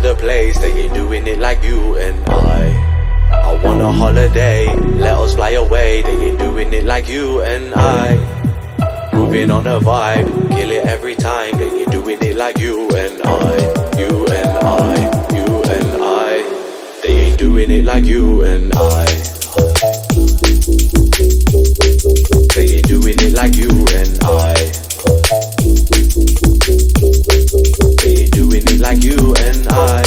the place, they ain't doing it like you and I want a holiday, let us fly away, they ain't doing it like you and I. Moving on a vibe, kill it every time, they ain't doing it like you and I. You and I, you and I, they ain't doing it like you and I. They ain't doing it like you and I. They ain't doing it like you and I.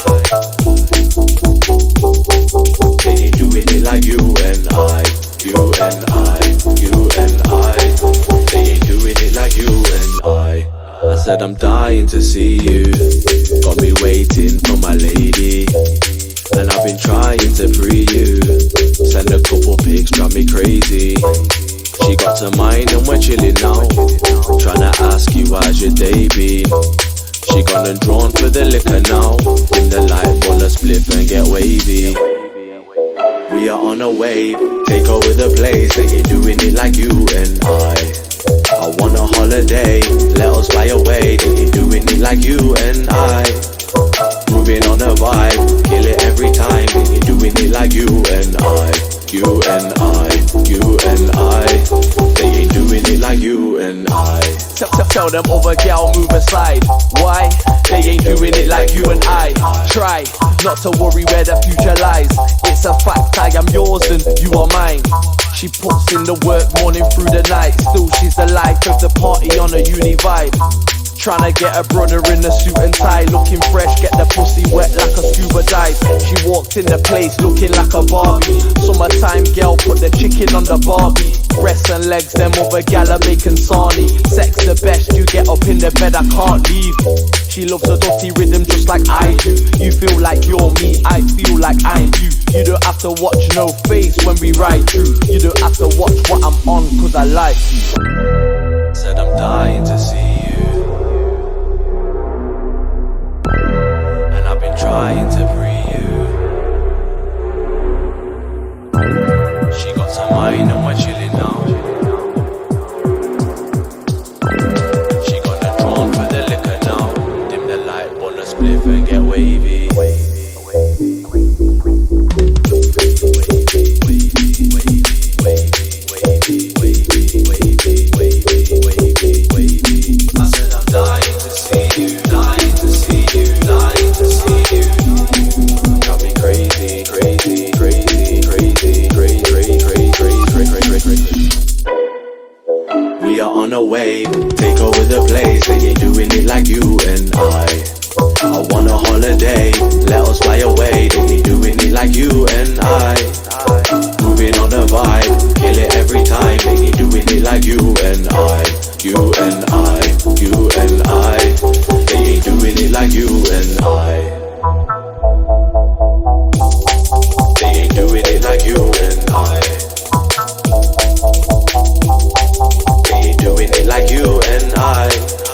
They ain't doing it like you and I. You and I, you and I. They ain't doing it like you and I said I'm dying to see you. Got me waiting for my lady, and I've been trying to free you. Send a couple pics, drive me crazy. She got to mine and we're chilling now. Tryna ask you how's your day been. She gone and drawn for the liquor now. In the light, roll a spliff and get wavy. We are on a wave, take over the place. They ain't doing it like you and I want a holiday, let us fly away. They ain't doing it like you and I. Moving on a vibe, kill it every time. They ain't doing it like you and I. You and I, you and I. They ain't doing it like you and I. Tell them over, gal, move aside. Why? They ain't doing it like you and I. Try not to worry where the future lies. It's a fact, I am yours and you are mine. She puts in the work morning through the night. Still she's the life of the party on a uni vibe. Tryna get a brother in a suit and tie, looking fresh, get the pussy wet like a scuba dive. She walked in the place looking like a Barbie. Summertime girl, put the chicken on the Barbie. Breasts and legs, them over gala bacon sarnie. Sex the best, you get up in the bed, I can't leave. She loves a dirty rhythm just like I do. You feel like you're me, I feel like I'm you. You don't have to watch no face when we ride through. You don't have to watch what I'm on, cause I like you. Said I'm dying to see you, and I've been trying to free you. She got some mine and we're chilling now. She got the drawn for the liquor now. Dim the light, roll a spliff and get wavy. I said I'm dying to see you, dying to see you, dying to see you. Got me crazy, crazy, crazy, crazy, crazy, crazy, crazy. We are on a wave, take over the place. They ain't doing it like you and I want a holiday, let us fly away. They ain't doing it like you and I. Moving on a vibe, kill it every time. They ain't doing it like you and I. You and I, you and I. They ain't doing it like you and I. They ain't doing it like you and I. They ain't doing it like you and I.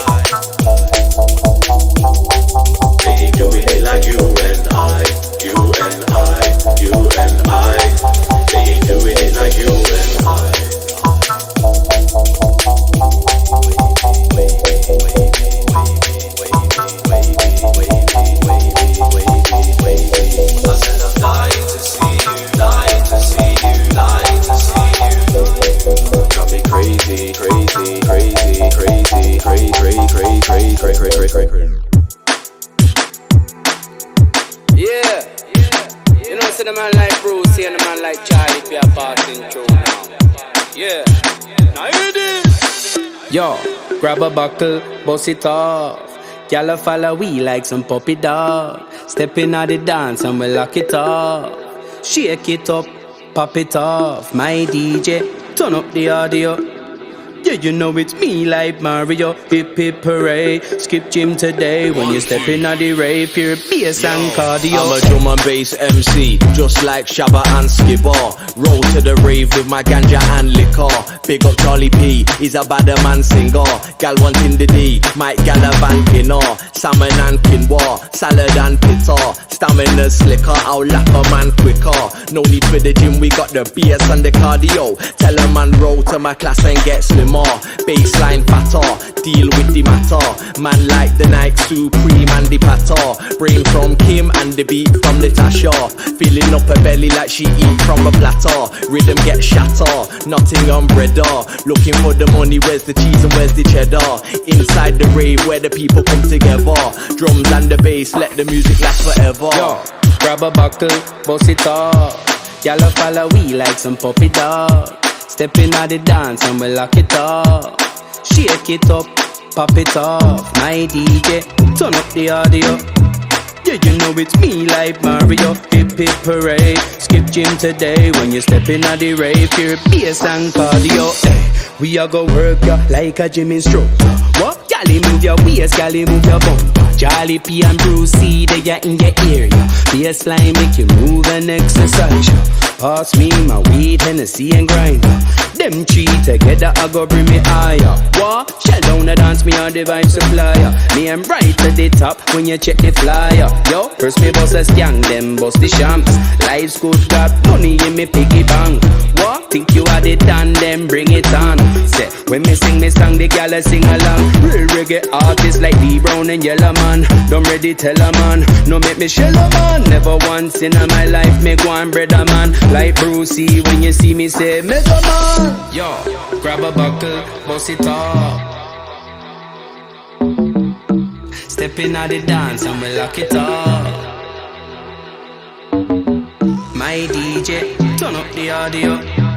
They ain't doing it like you and I. You and I, you and I. They ain't doing it like you and I. I said I'm dying to see you, dying to see you, dying to see you. Got me crazy, crazy, crazy, crazy, crazy, crazy, crazy. Yeah, you know, see the man like Bruce and the man like Charlie be a passing through now. Yeah, now you this. Yo, grab a buckle, bust it off. Y'all follow we like some puppy dog. Step in at the dance and we lock it off. Shake it up, pop it off. My DJ, turn up the audio. Yeah, you know it's me like Mario. Hip hip hooray. Skip gym today. When you step in at the rave, pure bass and cardio. I'm a drum and bass MC, just like Shabba and Skibber. Roll to the rave with my ganja and liquor. Big up Charlie P, he's a bad man singer. Gal wanting the D, Mike Galavantin or salmon and quinoa, salad and pita. Stamina slicker, I'll lap a man quicker. No need for the gym, we got the bass and the cardio. Tell a man roll to my class and get slimmer. more. Baseline fatter, deal with the matter. Man like the Nike Supreme and the patter. Brain from Kim and the beat from Natasha. Filling up her belly like she eat from a platter. Rhythm get shatter, Nottingham breader. Looking for the money, where's the cheese and where's the cheddar? Inside the rave where the people come together. Drums and the bass, let the music last forever. Yo, grab a buckle, bust it up. Y'all follow we like some puppy dog. Step in at the dance and we lock it up. Shake it up, pop it off. My DJ, turn up the audio. Yeah, you know it's me like Mario. Hip hip parade, skip gym today. When you step in at the rave, hear bass and cardio. Hey, we a go work ya like a gym instructor. What? Gally move your waist, gally move your bumper. Charlie P and Bruce C, they are in your area. Bassline make you move and exercise. Pass me my weed, Hennessy and grinder. Them three together, I go bring me higher. What? Shell down the dance, me on the vibe supplier. Me am right to the top when you check the flyer. Yo, first me boss a scan, them boss the champs. Life's good, got money in me piggy bank. What? Think you had it done, then bring it on. Say, when me sing me song, the gal sing along. Real reggae artists like D Brown and Yellow Man. Don't ready tell a man, no make me shell a man. Never once in my life me go and bread a man. Like Brucey, when you see me say Mega Man. Yo, grab a buckle, bust it up. Step in at the dance and we lock it up. My DJ, turn up the audio.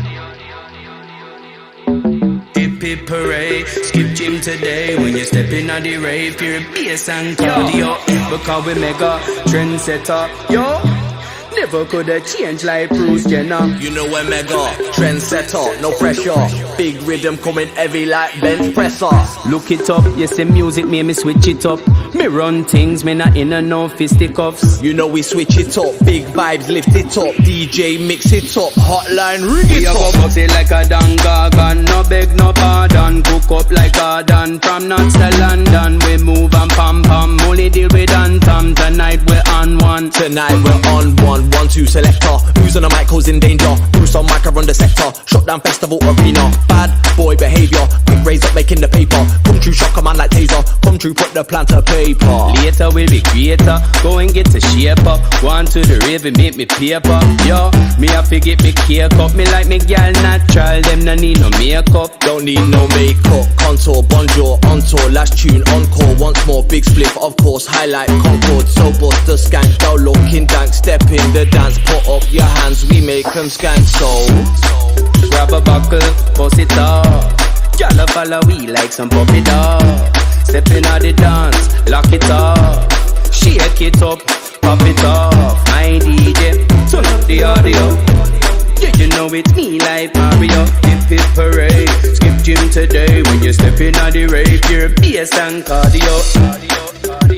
Hip hip parade, skip gym today. When you step in at the rave, hear bass and cardio. Because we mega trendsetter, yo. Never could have changed like Bruce Jenner. You know we're mega trendsetter, no pressure. Big rhythm coming heavy like bench presser. Look it up, you say music made me switch it up. Me run things, me not in a no fisticuffs. You know we switch it up, big vibes lift it up. DJ mix it up, hotline ring it up. We go it like a dangagan, no beg no pardon. Cook up like a dan, from nuts to London. We move and pam pam, only deal with antom. Tonight we're on one. Tonight we're on one. 1-2 selector, who's on the mic causing danger? Bruce on mic around the sector, shut down festival arena. Bad boy behaviour, quick raise up making the paper. Come true shock a man like taser, come true put the plan to paper. Later we'll be creator, go and get to shape up. Go on to the rave and make me paper. Yo, me have to get me cake up. Me like me gal natural, them no need no makeup. Don't need no makeup, contour, bonjour, on tour. Last tune, encore, once more, big split of course. Highlight Concord, so bust the skank. Go looking dank, step in the dance, put up your hands, we make them skank. So grab a buckle, bust it up. Y'all follow we like some puppy dog. Step in at the dance, lock it up. Shake it up, pop it off. My DJ, turn up the audio. Yeah, you know it's me like Mario. Hip hip parade, skip gym today. When you step in at the rave, you're bass and cardio.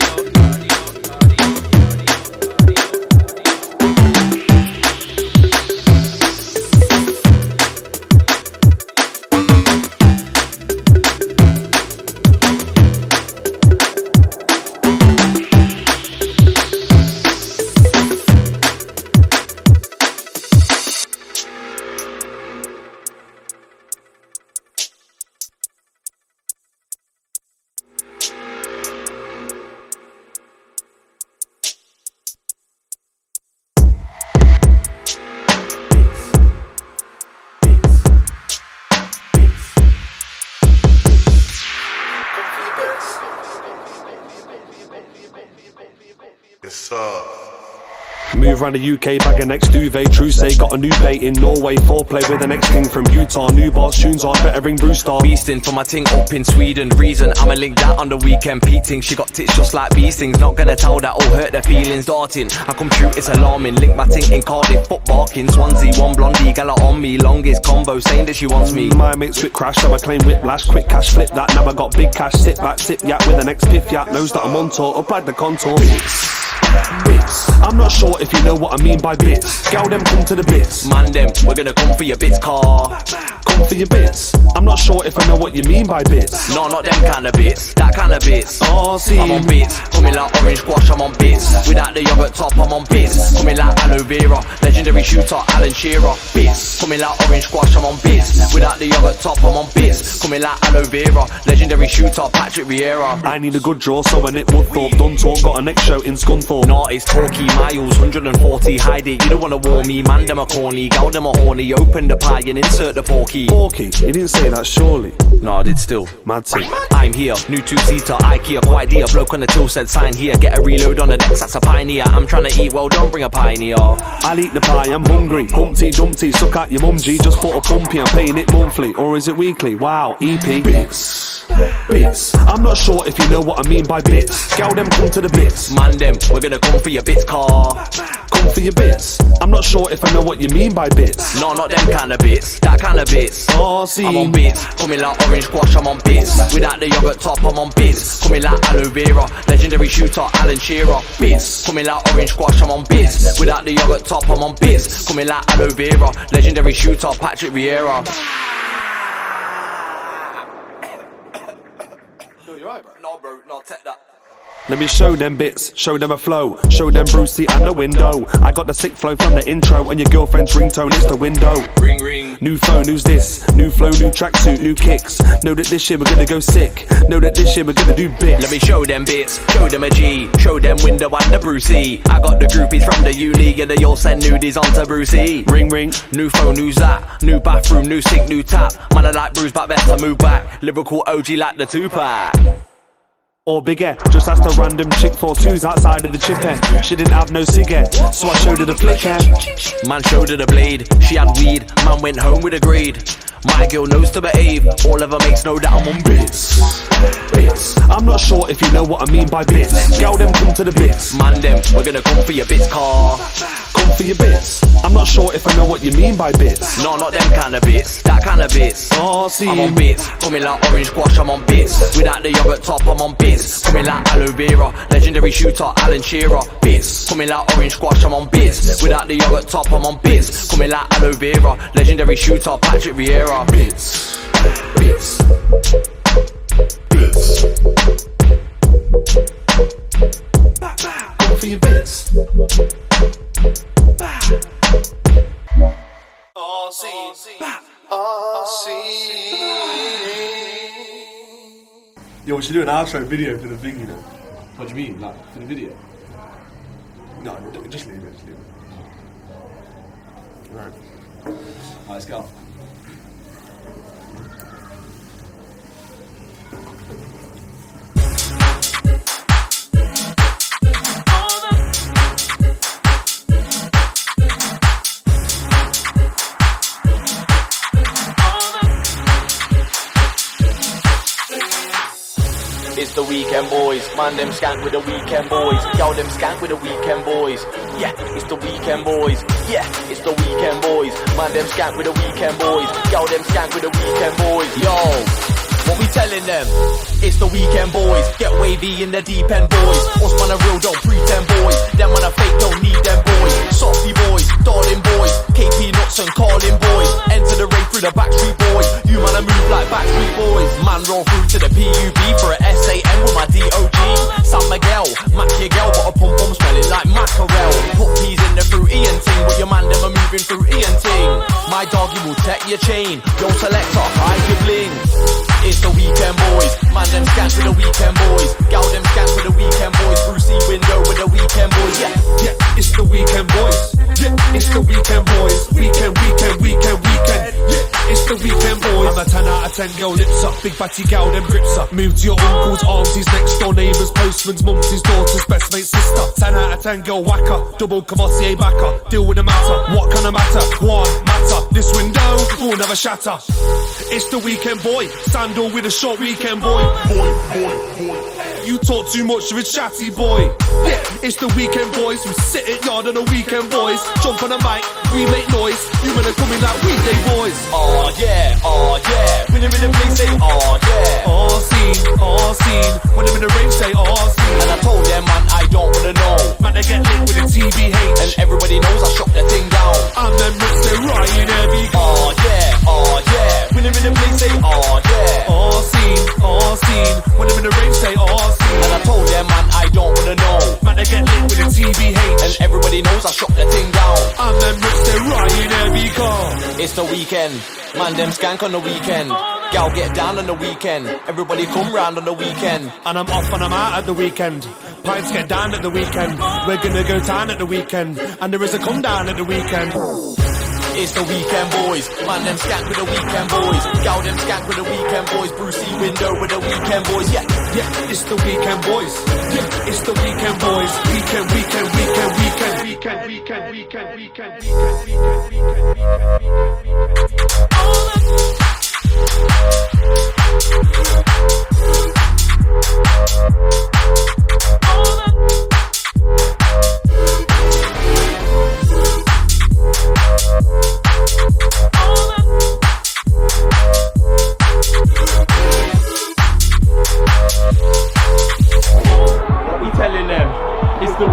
Move around the UK, bag a next duvet. True say, got a new bait in Norway. Foreplay with the next king from Utah. New bars, tunes are better ring Brewstar. Beasting for my ting up in Sweden. Reason I'ma link that on the weekend. Peating, she got tits just like bee stings. Not gonna tell that all hurt their feelings. Darting, I come true, it's alarming. Link my ting in Cardiff, foot barking. Swansea, one blondie, gala on me. Longest combo, saying that she wants me. My mates with crash, so I claim whiplash. Quick cash, flip that, now I got big cash. Sit back, sip yak with the next piff yak. Knows that I'm on tour, upright the contour. Bits. I'm not sure if you know what I mean by bits. Gal them come to the bits. Man them, we're gonna come for your bits car. Come Come for your bits. I'm not sure if I know what you mean by bits. No, not them kind of bits, that kind of bits. Oh, see, I'm on bits, coming like orange squash, I'm on bits. Without the yogurt top, I'm on bits. Coming like aloe vera, legendary shooter, Alan Shearer. Bits, coming like orange squash, I'm on bits. Without the yogurt top, I'm on bits. Coming like aloe vera, legendary shooter, Patrick Vieira. I need a good draw, so when it Woodthorpe done talk, got a next show in Scunthorpe. No, it's talky miles, 140, hide it. You don't wanna warn me, man, them a corny, gal them a horny. Open the pie and insert the porky. Porky, he didn't say that surely. No, I did still. Mad thing. I'm here, new two-seater, IKEA, quite dear. Bloke on the till said sign here. Get a reload on the decks, that's a pioneer. I'm trying to eat well, don't bring a pioneer. I'll eat the pie, I'm hungry. Humpty Dumpty, suck out your mum G. Just put a pumpy, I'm paying it monthly. Or is it weekly? Wow, EP. Bits. Bits. I'm not sure if you know what I mean by bits. Gal them come to the bits. Man them, we're gonna come for your bits, car. Come for your bits. I'm not sure if I know what you mean by bits. No, not them kind of bits, that kind of bits. Oh, see, I'm on bits, coming like orange squash, I'm on bits. Without the yogurt top, I'm on bits. Coming like aloe vera, legendary shooter, Alan Shearer. Bits, coming like orange squash, I'm on bits. Without the yogurt top, I'm on bits. Coming like aloe vera, legendary shooter, Patrick Vieira. You right, bro? No, bro, no, take that. let me show them bits, show them a flow, show them Brucey and the window. I got the sick flow from the intro, and your girlfriend's ringtone is the window. Ring ring. New phone, who's this? New flow, new tracksuit, new kicks. Know that this year we're gonna go sick. Know that this year we're gonna do bits. Let me show them bits, show them a G, show them window and the Brucey. I got the groupies from the U-League and they all send nudies onto Brucey. Ring ring. New phone, who's that? New bathroom, new sink, new tap. Man, I like Bruce, but better move back. Lyrical OG like the Tupac. Or bigger, just asked a random chick for twos outside of the chipper. She didn't have no cigarette, so I showed her the flicker. Man showed her the blade, she had weed. Man went home with a grade. My girl knows to behave, all of her mates know that I'm on bits. Bits. I'm not sure if you know what I mean by bits. Gal them come to the bits. Man them, we're gonna come for your bits, car. Come for your bits. I'm not sure if I know what you mean by bits. No, not them kind of bits, that kind of bits. Oh, see, I'm on bits, coming like orange squash, I'm on bits. Without the yogurt top, I'm on bits. Coming like aloe vera, legendary shooter, Alan Shearer. Bits, coming like orange squash, I'm on bits. Without the yogurt top, I'm on bits. Coming like aloe vera, legendary shooter, Patrick Vieira. Bits. Bits. Bits. Come for your bits. Oh, see. Oh, see. Yo, we should do an outro video for the thing, you know. What do you mean, like, for the video? No, just leave it. Right. Alright, let's go. It's the weekend boys, man them skank with the weekend boys. Yo them skank with the weekend boys. Yeah, it's the weekend boys. Yeah, it's the weekend boys. Man them skank with the weekend boys. Yo them skank with the weekend boys. Yo, what we telling them? It's the weekend boys. Get wavy in the deep end boys. Us man a real, don't pretend boys. Them man a fake, don't need them boys. Softy boys, darling boys. KP nuts and calling boys. Enter the rave through the Backstreet Boys. You man a move like Backstreet Boys. Man roll through to the PUB for a SAM with my DOG. San Miguel, Mac your girl, but a pum pum smelling like mackerel. Put peas in the fruity and ting, but your man them are moving fruity and ting. My doggy will check your chain. Yo selector, hide your bling. It's the weekend boys. Man them scans with the weekend boys. Gal them scans with the weekend boys. Brucey window with the weekend boys. Yeah, it's the weekend boys. Yeah, it's the weekend boys. Weekend. Yeah, it's the weekend boys. I'm a 10 out of 10 girl, lips up. Big fatty gal, them grips up. Move to your uncles, aunties, next door neighbours, postman's, mumsies, daughters, best mate's sister. 10 out of 10 girl, whacker. Double Cavassier backer. Deal with the matter. What kind of matter? One matter. This window will never shatter. It's the weekend boy. Sandal with a short weekend boy. Boy. You talk too much of a chatty boy. Yeah, it's the weekend boys who sit at yard on the weekend boys. Jump on the mic, we make noise. You men are coming like weekday boys. Oh yeah. When them in the place say oh yeah. All seen. When them in the ring say all seen. And I told them man I don't wanna know. Man they get lit with a TBH. And everybody knows I shot the thing down. And them roots they right in every. Oh yeah. shut the thing down. And them rips, they're riding every car. It's the weekend, man them skank on the weekend. Gal get down on the weekend, everybody come round on the weekend. And I'm off and I'm out at the weekend. Pints get down at the weekend. We're gonna go down at the weekend. And there is a come down at the weekend. It's the weekend boys, man them skank with the weekend boys. Gal them skank with the weekend boys. Brucey window with the weekend boys. Yeah, yeah, it's the weekend boys. Yeah, it's the weekend boys. Weekend, weekend, weekend, weekend, weekend, weekend, weekend, weekend, what we telling them? It's the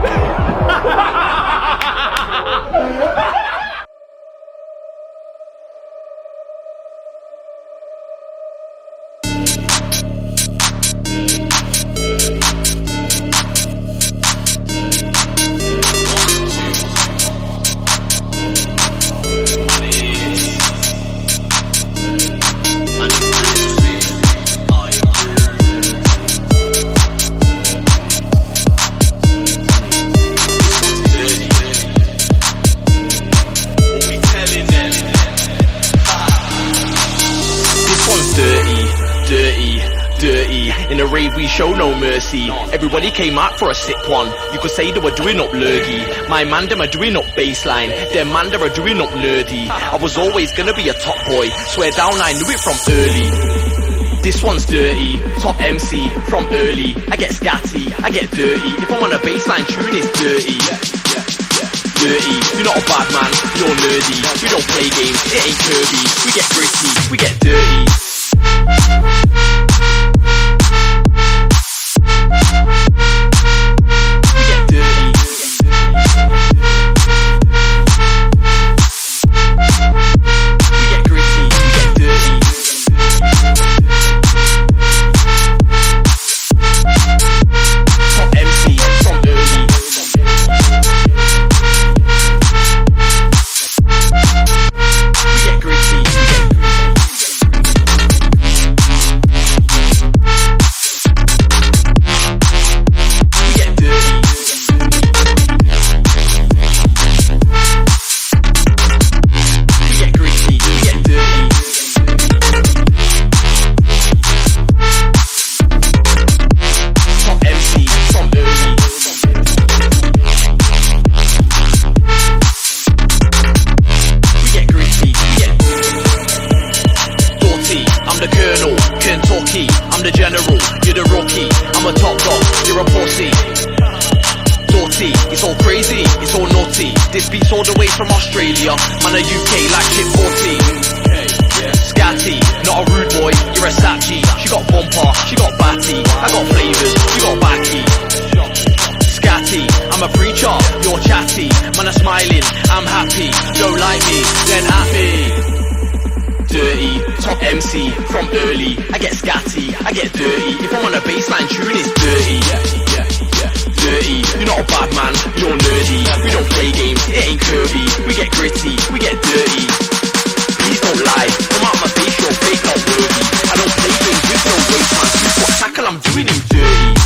In a rave we show no mercy. Everybody came out for a sick one. You could say they were doing up lurgy. My man them are doing up baseline. Their man them are doing up nerdy. I was always gonna be a top boy. Swear down I knew it from early. This one's dirty, top MC from early. I get scatty, I get dirty. If I'm on a baseline tune it's dirty. Dirty, you're not a bad man, you're nerdy. We don't play games, it ain't Kirby. We get gritty, we get dirty. I'm the general, you're the rookie. I'm a top dog, you're a pussy. Naughty, it's all crazy, it's all naughty. This beat's all the way from Australia. Man a UK like Chip 40. Scatty, not a rude boy, you're a Sachi. She got bumper, she got batty. I got flavours, you got backy. Scatty, I'm a preacher, you're chatty. Man a smiling, I'm happy. Don't like me, then at me. Dirty, top MC from early. I get scatty, I get dirty. If I'm on a baseline tune, it's dirty. Dirty, you're not a bad man, you're nerdy. We don't play games, it ain't Kirby. We get gritty, we get dirty. Please don't lie, come out my face, you're fake, not worthy. I don't play games with no waste, man. See what tackle I'm doing him dirty.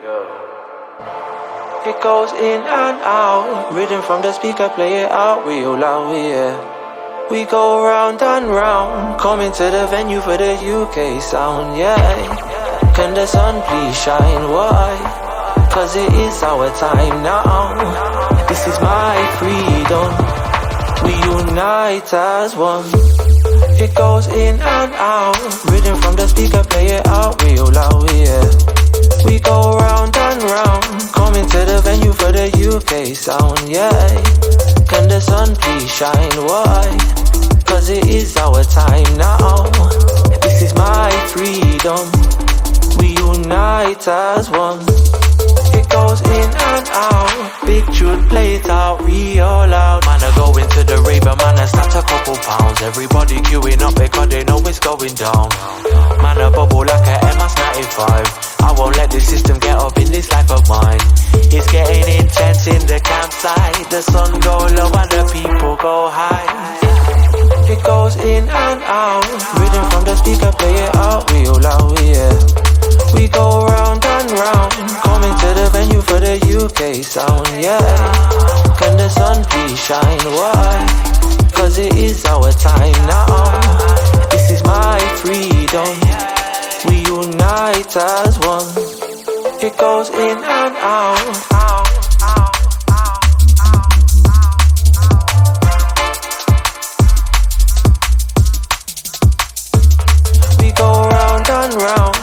It goes in and out, rhythm from the speaker, play it out real loud, yeah. We go round and round, coming to the venue for the UK sound, yeah. Can the sun please shine, why? Cause it is our time now. This is my freedom, we unite as one. It goes in and out, rhythm from the speaker, play it out real loud, yeah. We go round and round, coming to the venue for the UK sound, yeah. Can the sun please shine, why? Cause it is our time now. This is my freedom, we unite as one. It goes in and out, big tune, play it out real loud. Man, I go into the rave, man, I start a couple pounds. Everybody queuing up because they know it's going down. Man, I bubble like a MS-95. I won't let the system get up in this life of mine. It's getting intense in the campsite. The sun go low and the people go high. It goes in and out, rhythm from the speaker, play it out real loud, yeah. We go round and round, coming to the venue for the UK sound, yeah. Can the sun please shine, why? Cause it is our time now. This is my freedom, we unite as one. It goes in and out. We go round and round.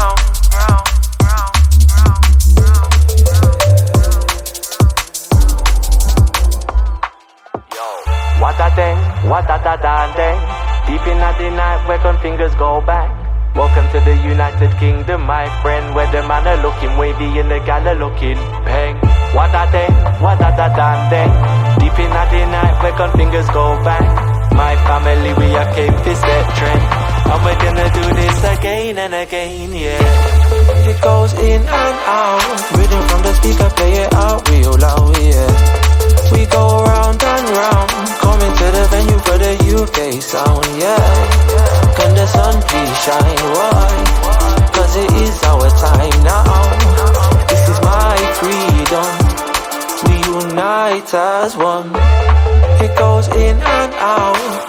What-da-da-da-dang. Deep in the night where gun fingers go back. Welcome to the United Kingdom, my friend, where the man are looking wavy and the gal are looking bang. What-da-dang. Deep in the night where gun fingers go back. My family, we are came to set trend, and we're gonna do this again and again, yeah. It goes in and out, rhythm from the speaker, play it out real loud, yeah. We go round and round, coming to the venue for the UK sound, yeah. Can the sun please shine, why? Cause it is our time now. This is my freedom, we unite as one. It goes in and out.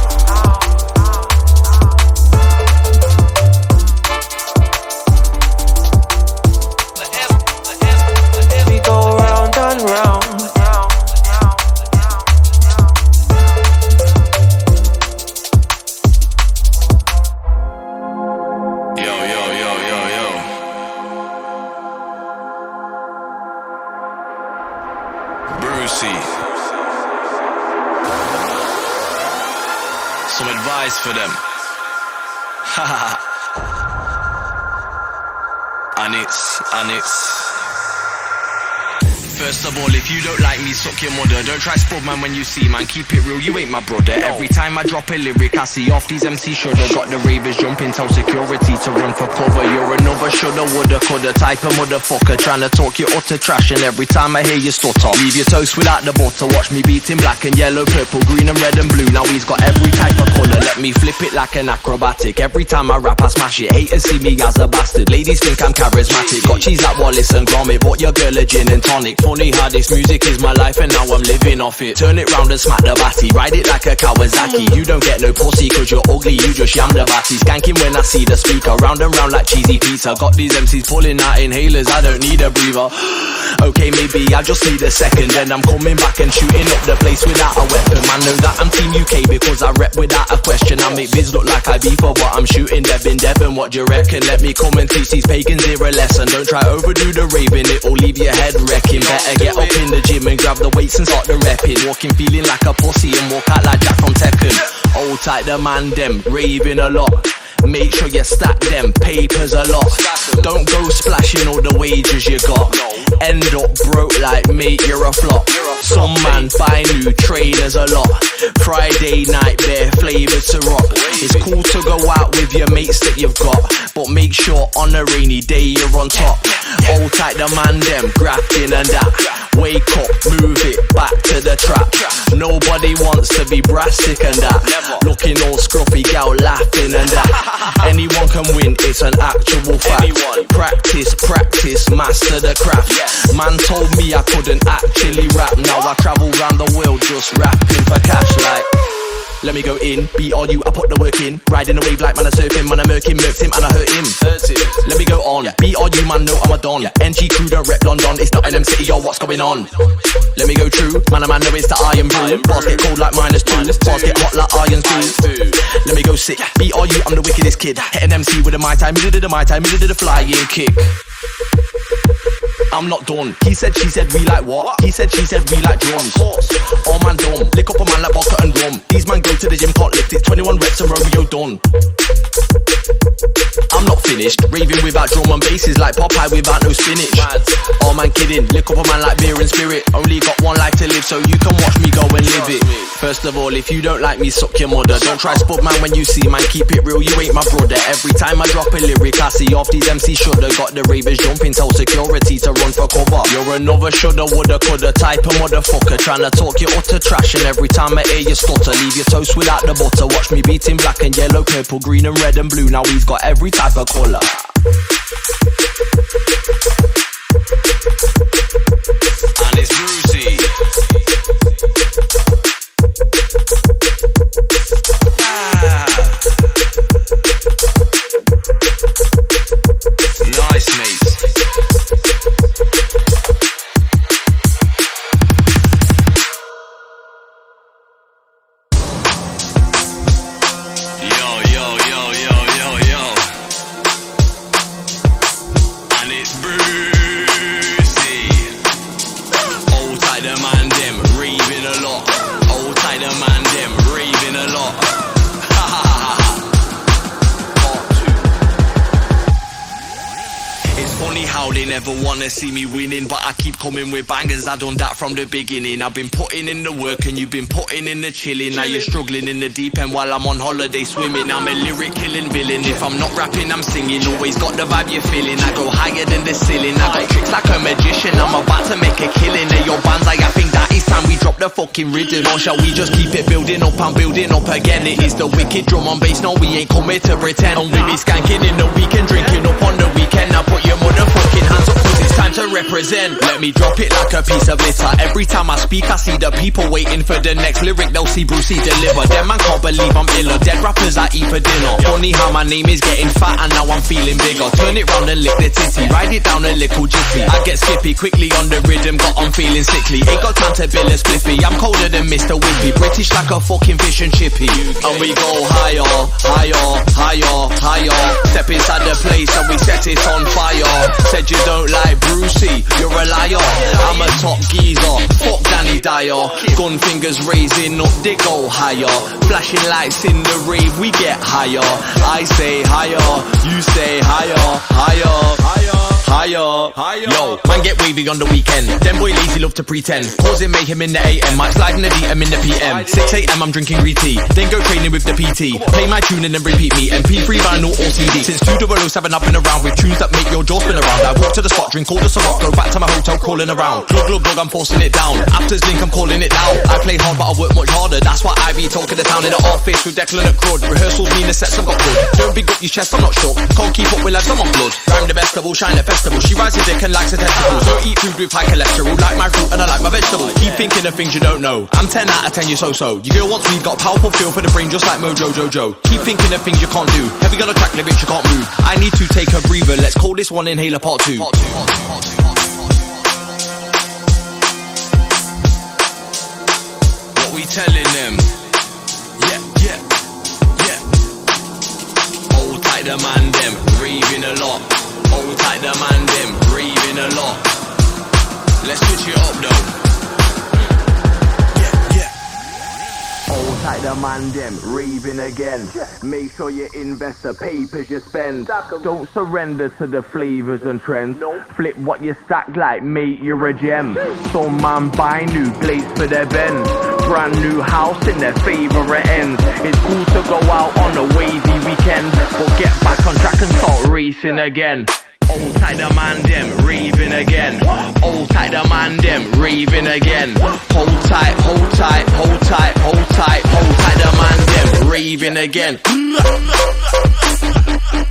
We go round and round. Some advice for them. And it's first of all, if you don't like me, suck your mother. Don't try spud man when you see man, keep it real, you ain't my brother. Every time I drop a lyric, I see off these MC shoulda. Got the ravers jumping, tell security to run for cover. You're another shoulda, woulda, coulda type of motherfucker, trying to talk you utter trash. And every time I hear you stutter, leave your toast without the butter. Watch me beat him black and yellow, purple, green and red and blue. Now he's got every type of colour, let me flip it like an acrobatic. Every time I rap I smash it, haters see me as a bastard. Ladies think I'm charismatic, got cheese like Wallace and Gromit. Bought your girl a gin and tonic. Funny how this music is my life and now I'm living off it. Turn it round and smack the batty, ride it like a Kawasaki. You don't get no pussy cause you're ugly, you just yam the batty. Skanking when I see the speaker, round and round like cheesy pizza. Got these MCs pulling out inhalers, I don't need a breather. Okay, maybe I just need a second, then I'm coming back and shooting up the place without a weapon. Man know that I'm Team UK because I rep without a question. I make biz look like I beef for what I'm shooting. Devin, what do you reckon? Let me come and teach these pagans here a lesson. Don't try overdo the raving, it'll leave your head wrecking. Better get up in the gym and grab the weights and start the repping. Walking feeling like a pussy and walk out like Jack from Tekken. Hold tight the man them, raving a lot. Make sure you stack them papers a lot. Don't go splashing all the wages you got. End up broke like mate, you're a flop. Some man buy new trainers a lot. Friday night bare flavors to rock. It's cool to go out with your mates that you've got, but make sure on a rainy day you're on top. Hold tight the man them, grafting and that. Wake up, move it back to the trap. Nobody wants to be brassic and that. Looking all scruffy, gal laughing and that. Any anyone can win, it's an actual fact. Practice, master the craft. Man told me I couldn't actually rap. Now I travel round the world just rapping for cash like. Let me go in, beat on you, I put the work in. Riding a wave like man a surfing, man I murked him and I hurt him. Let me go on, beat on you man, know I'm a don. NG crew don't rep London, it's Nottingham City, yo, what's going on? Let me go true, man know it's the iron brew. Bars get cold like -2, bars get hot like iron too. Let me go sick, beat on you, I'm the wickedest kid. Hitting MC with a my time, middle of the flying kick. I'm not done. He said, she said, we like what? He said, she said, we like drums. Oh man dumb, lick up a man like vodka and rum. These man go to the gym, can't lift it. 21 reps and Romeo done. I'm not finished, raving without drum and basses like Popeye without no spinach. Oh man kidding, lick up a man like beer and spirit. Only got one life to live, so you can watch me go and live it. First of all, if you don't like me, suck your mother. Don't try spud man when you see man, keep it real, you ain't my brother. Every time I drop a lyric, I see off these MC shoulda. Got the ravers jumping, tell security to run for cover. You're another shoulda, woulda, coulda type of motherfucker, tryna talk you utter trash, and every time I hear you stutter, leave your toast without the butter. Watch me beating black and yellow, purple, green and red and blue. Now he's got every type of colour. And it's Brucey. Nice, mate. Never wanna see me winning, but I keep coming with bangers. I done that from the beginning. I've been putting in the work and you've been putting in the chilling. Now you're struggling in the deep end while I'm on holiday swimming. I'm a lyric killing villain. If I'm not rapping, I'm singing. Always got the vibe you're feeling. I go higher than the ceiling. I got tricks like a magician. I'm about to make a killing. Hey, your bands, I think that it's time we drop the fucking rhythm. Or shall we just keep it building up? I'm building up again. It is the wicked drum and bass. No, we ain't coming to pretend. And we be skanking in the weekend, drinking up on the weekend. Now put your motherfucking hands up, cause it's time to represent. Let me drop it like a piece of litter. Every time I speak, I see the people waiting for the next lyric. They'll see Brucey deliver. Them man can't believe I'm iller. Dead rappers I eat for dinner. Funny how my name is getting fat and now I'm feeling bigger. Turn it round and lick the titty. Ride it down a little jiffy. I get skippy quickly on the rhythm. Got on feeling sickly. Ain't got time to bill a spliffy. I'm colder than Mr. Whippy. British like a fucking fish and chippy. And we go higher, higher, higher, higher. Step inside the place and we set it on fire. Said you don't like Brucey, you're a liar. I'm a top geezer, fuck Danny Dyer. Gun fingers raising up, they go higher. Flashing lights in the rave, we get higher. I say higher, you say higher, higher, higher, higher, higher. Yo, man get wavy on the weekend. Them boy lazy love to pretend. Causing mayhem in the AM, might slide in the DM in the PM. 6 AM I'm drinking green tea, then go training with the PT. Play my tune and then repeat me. MP3 vinyl or CD. Since 2007 I've been around with tunes that make your jaw spin around. I walk to the spot, drink all the syrup, go back to my hotel calling around. Glug glug glug, I'm forcing it down. After's link, I'm calling it down. I play hard but I work much harder. That's why I be talking the town in the office with Declan and Crud. Rehearsals mean the sets I've got good. Don't big up your chest, I'm not shook. Can't keep up with lads, I'm on blood. Rhyme the best of all, shine at festival. She rises dick and likes a testicle. Don't eat food with high cholesterol. Like my fruit and I like my vegetables. Keep thinking of things you don't know. I'm 10 out of 10, you're so-so. You feel once we've got powerful feel for the brain just like Mojo Jojo. Keep thinking of things you can't do. Heavy on a track, lyrics you can't move. I need to take a breather. Let's call this one Inhaler Part 2. What we telling them? Yeah, yeah, yeah. Hold tight the man them, raving a lot. Hold tight the man them, raving a lot. Let's switch it up though. Hold tight the man them, raving again. Make sure you invest the papers you spend. Don't surrender to the flavors and trends. Flip what you stack like, mate, you're a gem. Some man buy new plates for their Benz. Brand new house in their favourite ends. It's cool to go out on a wavy weekend, but get back on track and start racing again. Hold tight the man them, raving again. Hold tight the man them, raving again. Hold tight, hold tight, hold tight, hold tight, hold tight the man them, raving again.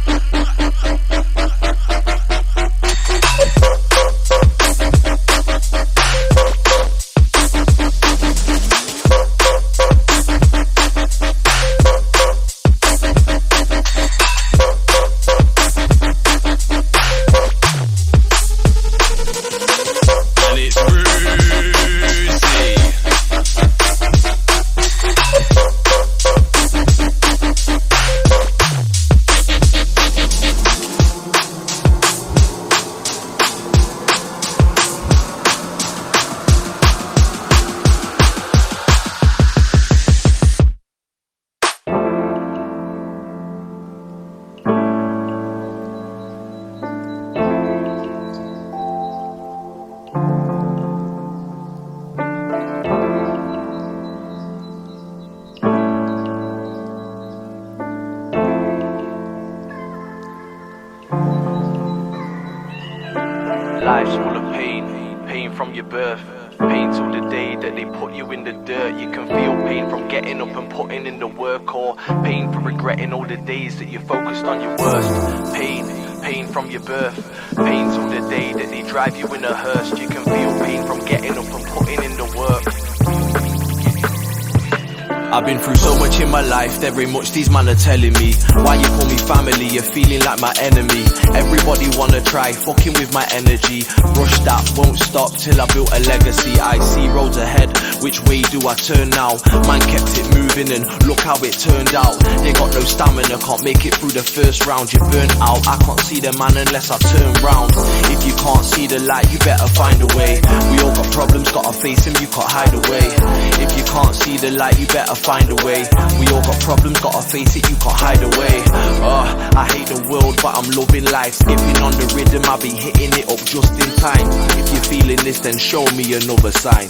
Life's full of pain, pain from your birth, pain till the day that they put you in the dirt. You can feel pain from getting up and putting in the work, or pain for regretting all the days that you focused on your worst. Pain from your birth, pain till the day that they drive you in a hearse. You can feel pain from getting up and putting in the work. I've been through so much in my life, there ain't much these man are telling me. Why you call me family, you're feeling like my enemy. Everybody wanna try, fucking with my energy. Rush that, won't stop till I built a legacy. I see roads ahead, which way do I turn now? Man kept it moving and look how it turned out. They got no stamina, can't make it through the first round. You're burnt out, I can't see the man unless I turn round. If you can't see the light, you better find a way. We all got problems, gotta face them, you can't hide away. If you can't see the light, you better find a way. We all got problems, gotta face it, you can't hide away. I hate the world, but I'm loving life. Skipping on the rhythm, I'll be hitting it up just in time. If you're feeling this, then show me another sign.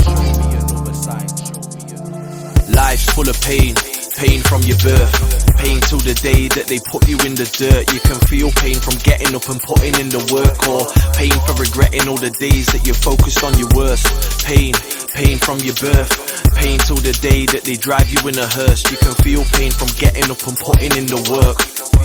Life's full of pain, pain from your birth, pain till the day that they put you in the dirt. You can feel pain from getting up and putting in the work, or pain for regretting all the days that you're focused on your worst. Pain from your birth, pain till the day that they drive you in a hearse. You can feel pain from getting up and putting in the work.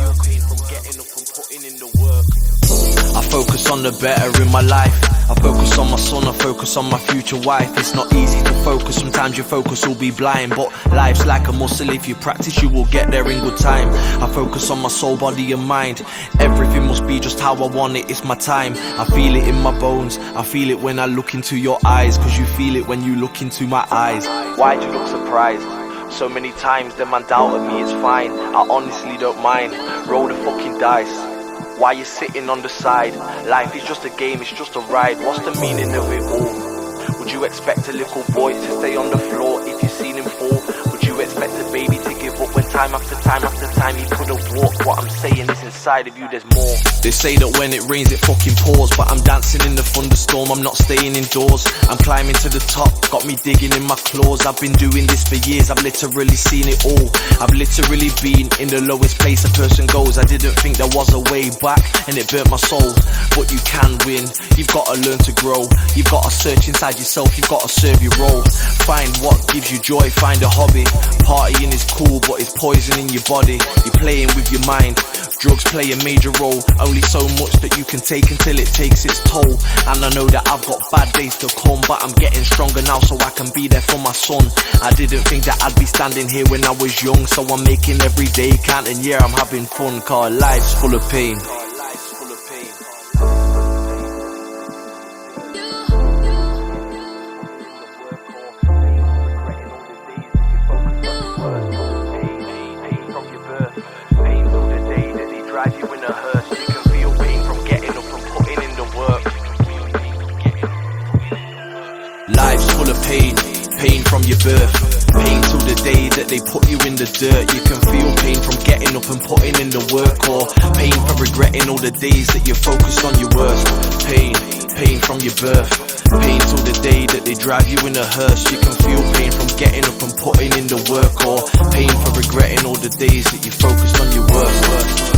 I focus on the better in my life. I focus on my son, I focus on my future wife. It's not easy to focus, sometimes your focus will be blind. But life's like a muscle, if you practice you will get there in good time. I focus on my soul, body and mind. Everything must be just how I want it, it's my time. I feel it in my bones, I feel it when I look into your eyes. Cause you feel it when you look into my eyes. Why'd you look surprised? So many times the man doubted me, it's fine. I honestly don't mind, roll the fucking dice. Why you sitting on the side? Life is just a game, it's just a ride. What's the meaning of it all? Would you expect a little boy to stay on the floor if you seen him fall? Would you expect a baby to give up when time after time after time he couldn't walk? What I'm saying is inside of you there's more. They say that when it rains it fucking pours, but I'm dancing in the thunderstorm, I'm not staying indoors. I'm climbing to the top, got me digging in my claws. I've been doing this for years, I've literally seen it all. I've literally been in the lowest place a person goes. I didn't think there was a way back, and it burnt my soul. But you can win, you've got to learn to grow. You've got to search inside yourself, you've got to serve your role. Find what gives you joy, find a hobby. Partying is cool, but it's poisoning your body. You're playing with your mind, drugs play a major role. Only so much that you can take until it takes its toll. And I know that I've got bad days to come, but I'm getting stronger now so I can be there for my son. I didn't think that I'd be standing here when I was young, so I'm making every day count, and yeah, I'm having fun. Cause life's full of pain. Drive you in a hearse, you can feel pain from getting up and putting in the work. Life's full of pain, pain from your birth, pain till the day that they put you in the dirt. You can feel pain from getting up and putting in the work, or pain for regretting all the days that you're focused on your worst. Pain from your birth, pain till the day that they drive you in a hearse. You can feel pain from getting up and putting in the work, or pain for regretting all the days that you focused on your worst.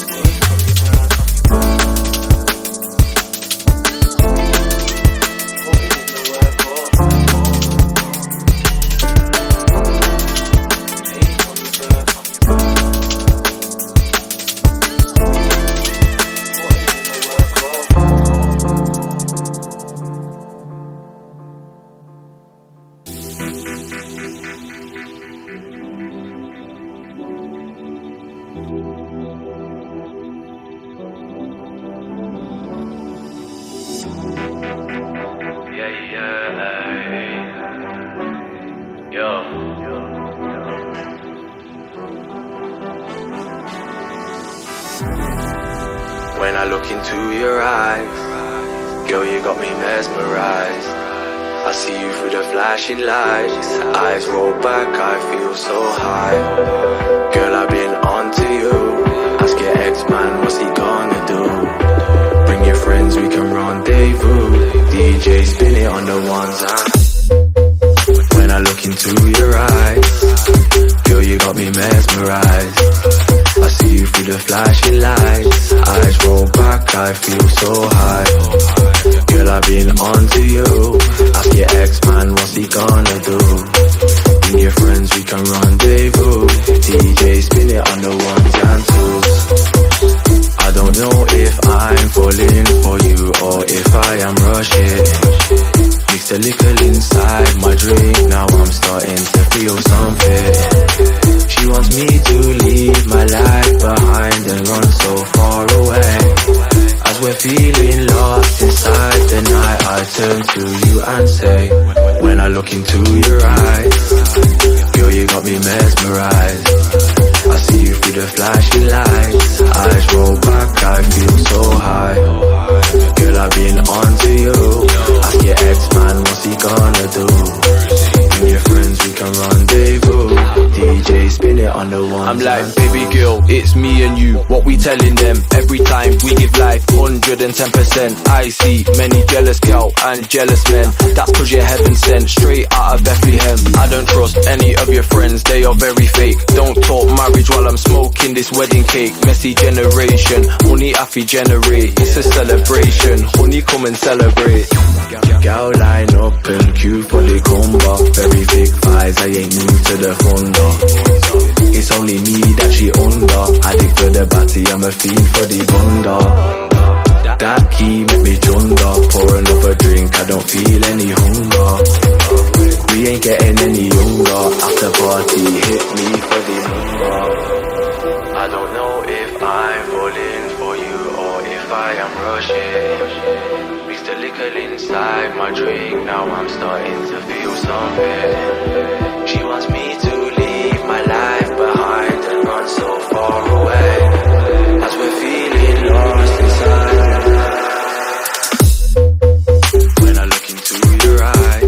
When I look into your eyes, girl, you got me mesmerized. I see you through the flashing lights. Eyes roll back, I feel so high. Girl, I've been onto you. Ask your ex-man, what's he gonna do? Bring your friends, we can rendezvous. DJ spin it on the ones. When I look into your eyes, girl, you got me mesmerized. I see you you through the flashing lights. Eyes roll back, I feel so high. Girl, I've been on to you. Ask your ex-man, what's he gonna do? Bring your friends, we can rendezvous. DJ, spin it on the ones and twos. I don't know if I'm falling for you or if I am rushing. Mix a little inside my drink, now I'm starting to feel something. She wants me to leave my life behind and run so far away. As we're feeling lost inside the night, I turn to you and say, when I look into your eyes, girl, you got me mesmerized. I see you through the flashing lights. Eyes roll back, I feel so high. Girl, I've been on to you. Ask your ex-man, what's he gonna do? Bring your friends, we can rendezvous. DJ, spin it on the one. I'm like, baby girl, it's me and you. What we telling them? Every time we give life 110%. I see many jealous girl and jealous men. That's cause you're heaven sent, straight out of Bethlehem. I don't trust any of your friends, they are very fake. Don't talk marriage while I'm smoking this wedding cake. Messy generation, honey I feel generate. It's a celebration, honey come and celebrate. Gal line up and queue for the combo. Very thick thighs, I ain't new to the thunder. It's only me that she under. Addict for the batty, I'm a fiend for the bunda. That key make me chunder. Pour another drink, I don't feel any hunger. We ain't getting any younger. After party, hit me for the number. I don't know if I'm falling for you or if I am rushing. Mix the liquor inside my drink, now I'm starting to feel something. She wants me to leave my life behind and run so far away. As we're feeling lost inside. When I look into your eyes,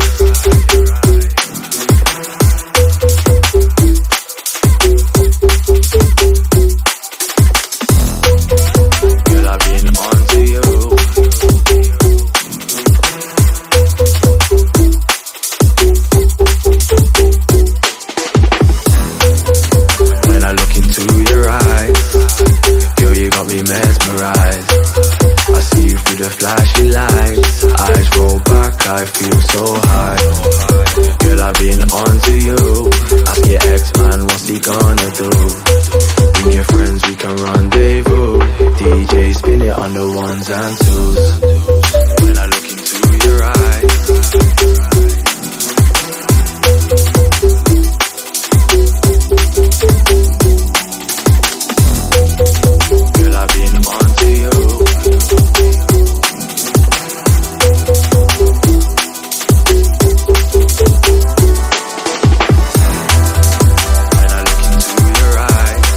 girl, I've been on to you. When I look into your eyes, girl, you got me mesmerized. I see you through the flashing lights. Eyes roll back, I feel so high. Girl, I've been on to you. Ask your ex-man, what's he gonna do? Bring your friends, we can rendezvous. DJ, spin it on the ones and twos. When I look into your eyes, girl, I've been on to you. When I look into your eyes,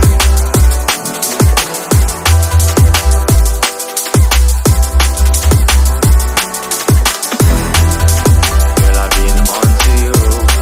girl, I've been on to you.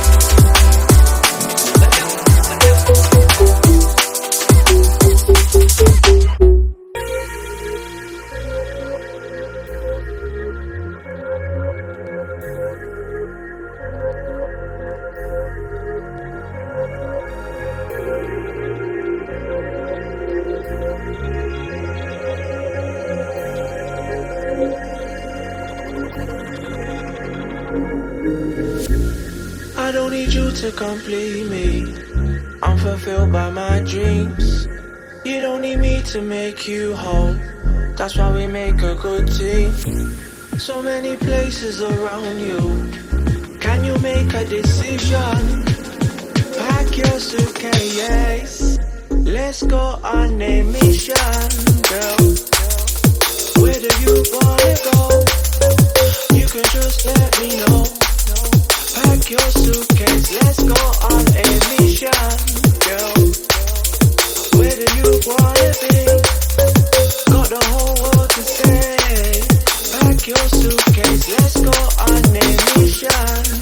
I don't need you to complete me. I'm fulfilled by my dreams. You don't need me to make you whole. That's why we make a good team. So many places around you. Can you make a decision? Pack your suitcase. Let's go on a mission, girl. Where do you wanna go? You can just let me know. Pack your suitcase, let's go on a mission, girl. Where do you wanna be? Got the whole world to say. Pack your suitcase, let's go on a mission.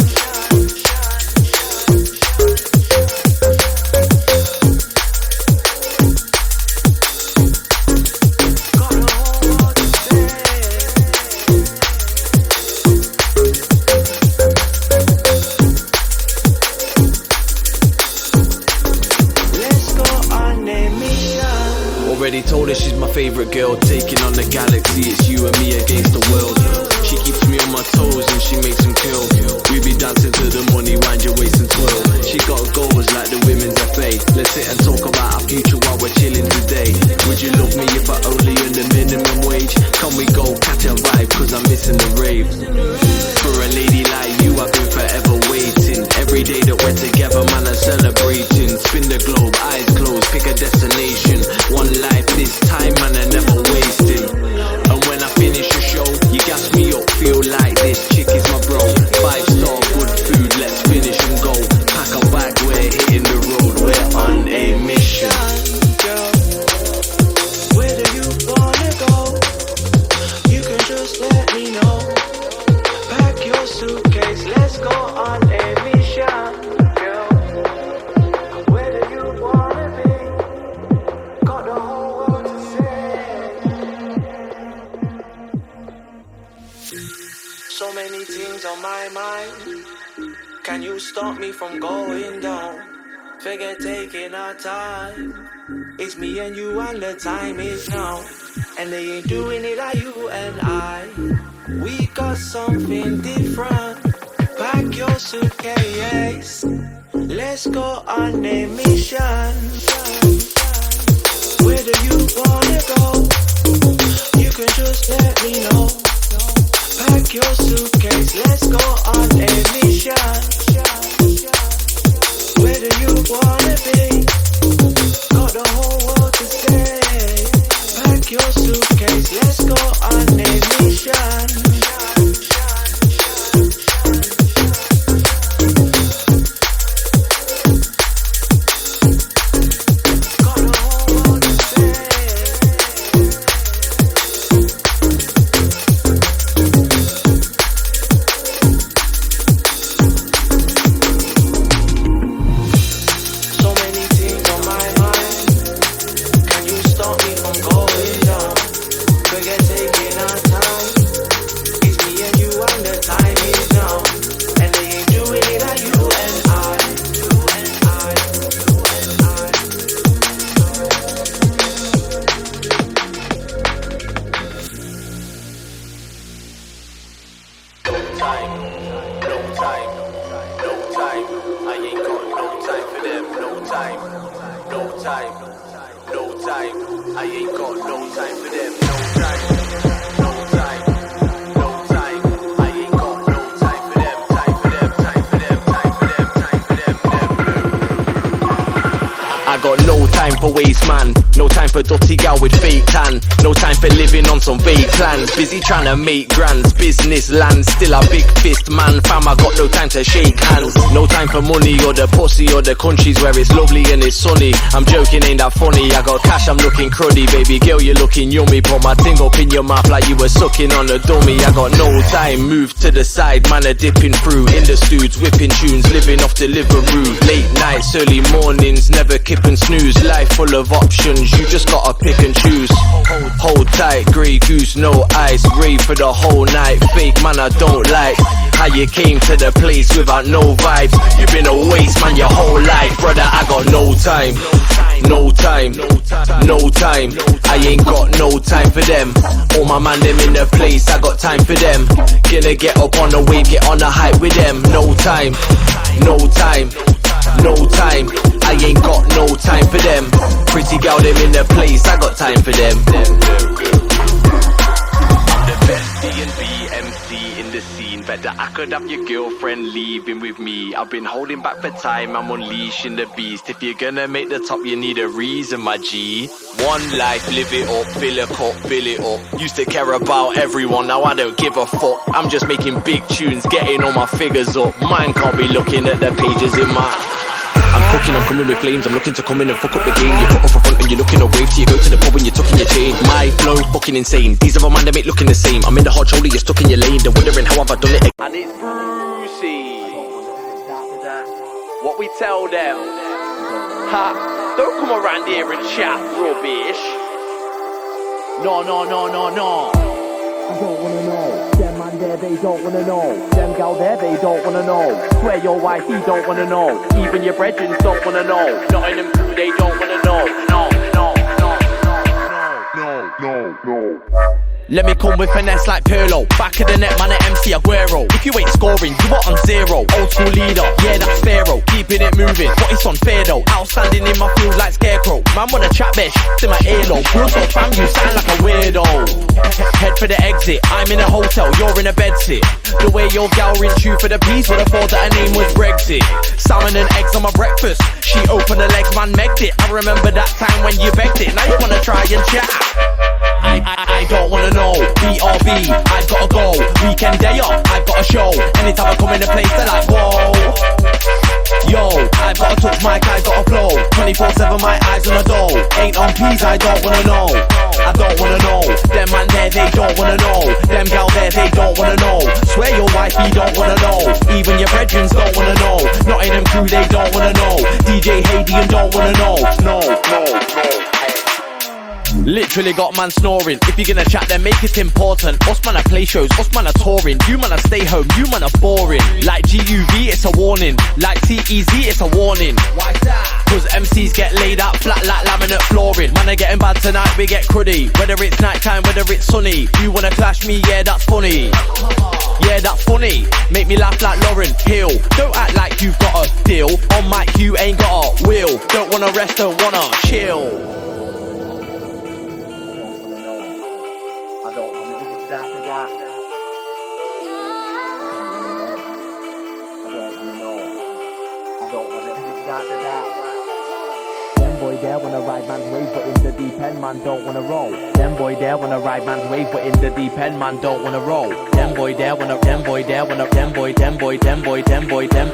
She's my favourite girl, taking on the galaxy. It's you and me against the world. She keeps me on my toes and she makes them curl. We be dancing to the money, wind your waist and twirl. She got goals like the women's FA. Let's sit and talk about our future while we're chilling today. Would you love me if I only earned the minimum wage? Can we go catch a vibe, cause I'm missing the rave. For a lady like you, I've been forever waiting. Every day that we're together, man, I'm celebrating. Spin the globe, eyes closed, pick a destination. One life this time, man, I'm never wasting. And when I finish the show, you gas me up, feel like this chick is my bro. 5-star, good food, let's finish and go. Pack a bag, we're hitting the road, we're on a mission. Girl, where do you wanna go? You can just let me know. Pack your suitcase, let's go on a mission. Girl, where do you wanna be? Got the whole world to say. So many things on my mind. Can you stop me from going down? Forget taking our time. It's me and you and the time is now. And they ain't doing it like you and I. We got something different. Pack your suitcase. Let's go on a mission. Where do you wanna go? You can just let me know. Pack your suitcase, let's go on a mission. Where do you wanna be? Got the whole world to say. Pack your suitcase, let's go on a mission. Dirty gal with fake tan. No time for living on some vague plans. Busy trying to make grands. Business land, still a big fist man. Fam, I got no time to shake hands. No time for money or the pussy or the countries where it's lovely and it's sunny. I'm joking, ain't that funny? I got cash, I'm looking cruddy. Baby girl, you're looking yummy. Put my thing up in your mouth like you were sucking on a dummy. I got no time, move to the side. Man, a dipping through in the studs, whipping tunes, living off Deliveroo. Late nights, early mornings, never kip and snooze. Life full of options, you just gotta pick and choose. Hold tight, grey goose, no ice. Rave for the whole night, fake man I don't like. How you came to the place without no vibes. You been a waste man your whole life. Brother, I got no time. No time, no time. I ain't got no time for them. All my man them in the place, I got time for them. Gonna get up on the wave, get on the hype with them. No time, no time, no time. I ain't got no time for them. Pretty girl them in the place, I got time for them. I'm the best D&B MC in the scene. Better I could have your girlfriend leaving with me. I've been holding back for time, I'm unleashing the beast. If you're gonna make the top, you need a reason, my G. One life, live it up, fill a cup, fill it up. Used to care about everyone, now I don't give a fuck. I'm just making big tunes, getting all my figures up. Mine can't be looking at the pages in my... I'm cooking, I'm coming with flames. I'm looking to come in and fuck up the game. You put off a front and you're looking away till you go to the pub and you're tucking your chain. My flow fucking insane. These other man, they make looking the same. I'm in the hot shoulder, you're stuck in your lane. They're wondering how have I done it. And it's Brucey. What we tell them? Ha! Don't come around here and chat rubbish. No, no, no, no, no. I don't wanna know. Them man there, they don't wanna know. Them gal there, they don't wanna know. Swear your wife, he don't wanna know. Even your brethren don't wanna know. Not in them crew, they don't wanna know. No, no, no, no, no, no. Let me come with finesse like Pirlo. Back of the net, man, at MC Aguero. If you ain't scoring, you are on zero. Old school leader, yeah, that's Pharaoh. Keeping it moving, but it's unfair though. Outstanding in my field like Scarecrow. Man, wanna chat bitch, in my earlobe. Real so fam, you sound like a weirdo. Head for the exit, I'm in a hotel, you're in a bedsit. The way your gal rinsed you for the peace, would have thought that her name was Brexit. Salmon and eggs on my breakfast. She opened her legs, man, megged it. I remember that time when you begged it. Now you wanna try and chat. I don't wanna know. BRB, I've gotta go. Weekend day up, I've got a show. Anytime I come in the place, they're like, whoa. Yo, I've gotta touch mic, I've gotta flow. 24/7, my eyes on the door. Ain't on peas, I don't wanna know. I don't wanna know. Them man there, they don't wanna know. Them gal there, they don't wanna know. Swear your wifey don't wanna know. Even your brethrens don't wanna know. Not in them crew, they don't wanna know. DJ Haitian don't wanna know. No. Literally got man snoring. If you're gonna chat then make it important. Us man a play shows, us man a touring. You man a stay home, you man a boring. Like GUV it's a warning. Like TEZ it's a warning. Why that? Cause MCs get laid out flat like laminate flooring. Man are getting bad tonight, we get cruddy. Whether it's night time, whether it's sunny. You wanna clash me, yeah that's funny. Yeah that's funny. Make me laugh like Lauren Hill. Don't act like you've got a deal. On mic you ain't got a will. Don't wanna rest, don't wanna chill. Them boy there wanna ride man's wave, but in the deep end man don't wanna roll. Them boy there wanna ride man's wave, but in the deep end man don't wanna roll. Them boy there wanna them boy there wanna them boy them boy them boy them boy them.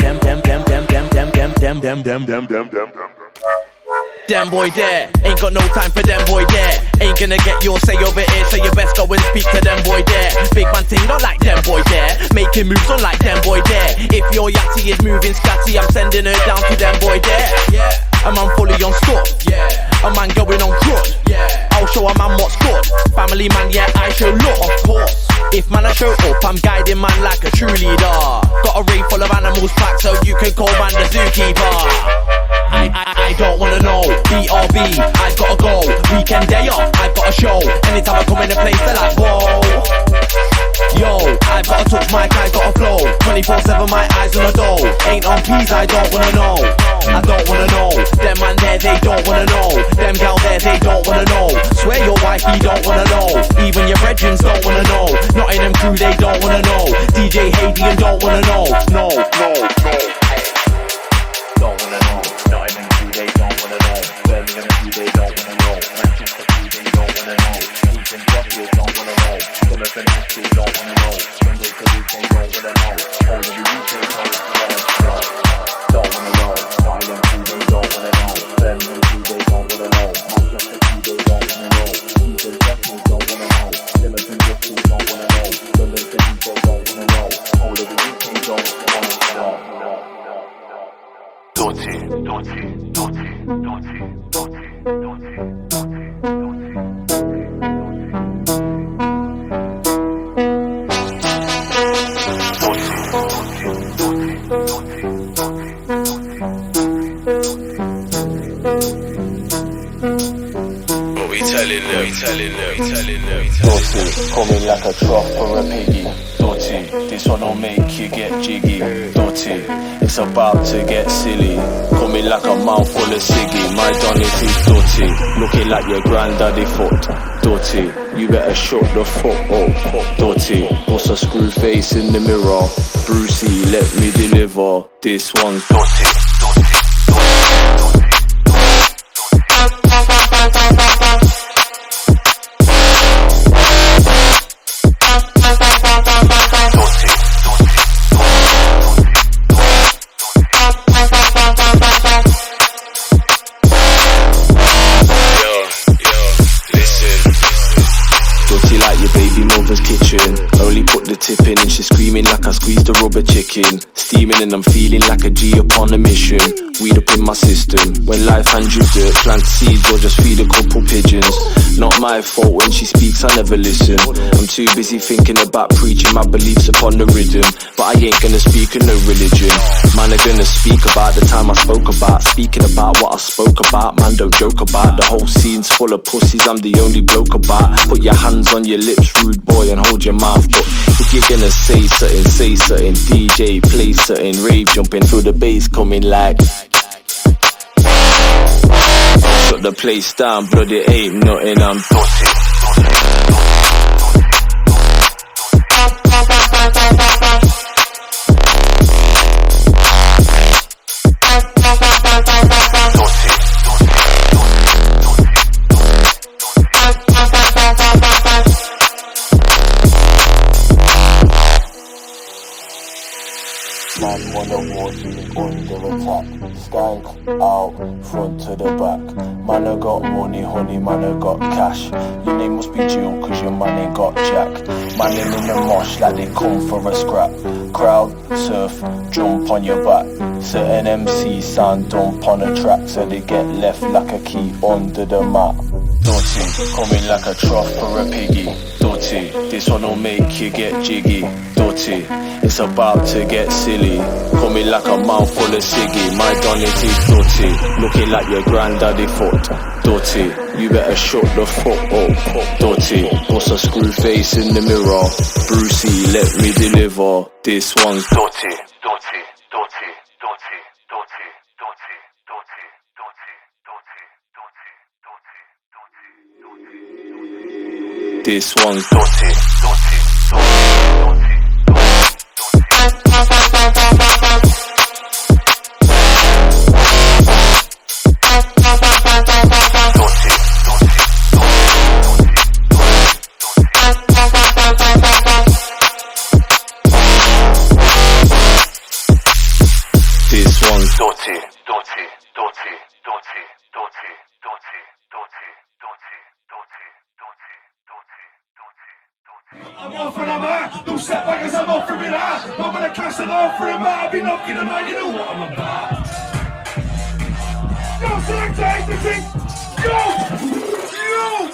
Them boy there, ain't got no time for them boy there. Ain't gonna get your say over here, so you best go and speak to them boy there. Big man thing not like them boy there, making moves on like them boy there. If your yachty is moving scatty, I'm sending her down to them boy there. A man fully on stuff, a man going on crud. I'll show a man what's good. Family man, yeah, I show love, of course. If man I show up, I'm guiding man like a true leader. Got a rave full of animals packed, so you can call man the zookeeper. I don't wanna know. BRB, I've gotta go. Weekend day off, I've got a show. Anytime I come in the place, they're like, whoa. Yo, I've gotta touch mic, I've gotta flow. 24/7, my eyes on the door. Ain't on peas, I don't wanna know. I don't wanna know. Them man there, they don't wanna know. Them gal there, they don't wanna know. Swear your wifey don't wanna know. Even your brethrens don't wanna know. Not in them crew, they don't wanna know. DJ Haitian don't wanna know. No. Don't wanna know. Not in them crew, they don't wanna know. Birmingham crew, they don't wanna know. Manchester crew, they don't wanna know. Even Sheffield don't wanna know. Jonathan crew don't wanna know. Sunday crew, they don't wanna know. All of the UK don't wanna know. Don't wanna know. Not in them crew, they don't wanna know. Birmingham crew, they don't wanna know. Manchester crew, they don't wanna know. Even Sheffield don't wanna know. Jonathan crew don't wanna know. London crew, they don't wanna know. All of the UK don't wanna know. Coming like a trough for a piggy. Dirty, this one will make you get jiggy. Dirty, it's about to get silly. Coming like a mouthful of ciggy. My donut is dirty, looking like your granddaddy foot. Dirty, you better shut the fuck up. Dirty, what's a screw face in the mirror? Brucey, let me deliver. This one's dirty. Kitchen, only put put the tip in and she's screaming like I squeezed a rubber chicken. Steaming and I'm feeling like a G upon a mission. Weed up in my system. When life hands you dirt, plant seeds or just feed a couple pigeons. Not my fault when she speaks, I never listen. I'm too busy thinking about preaching my beliefs upon the rhythm. But I ain't gonna speak of no religion. Man, I'm gonna speak about the time I spoke about. Speaking about what I spoke about. Man, don't joke about. The whole scene's full of pussies, I'm the only bloke about. Put your hands on your lips, rude boy, and hold your mouth. But if you're gonna say something, say something. DJ, play something. Rave jumping through the bass coming like. Shut the place down, blood, it ain't nothing, I'm dotty. Man wanna watch me under attack. Skank out, front to the back. Man I got money, honey, man I got cash. Your name must be Jill, cause your man ain't got jack. Man in the mosh like they come for a scrap. Crowd, surf, jump on your back. Certain MCs sound dump on a track, so they get left like a key under the mat. Dirty, coming like a trough for a piggy. Dirty, this one'll make you get jiggy. Dirty, it's about to get silly. Coming like a mouthful of ciggy. My donut is dirty, looking like your granddaddy foot. Dirty, you better shut the fuck up. Dirty, what's a screw face in the mirror? Brucey, let me deliver. This one's dirty, dirty, dirty, dirty, dirty, dirty, dirty, dirty, dirty, dirty, dirty, dirty. This one's dirty, dirty, dirty, dirty. This one's dirty, dirty, dirty, dirty, dirty, dirty, dirty, dirty, dirty, dirty, dirty. I'm off and I'm out, don't step back as I'm off from it out. I'm gonna cast an off for him out, I'll be knocking him out, you know what I'm about. Yo, select everything, yo!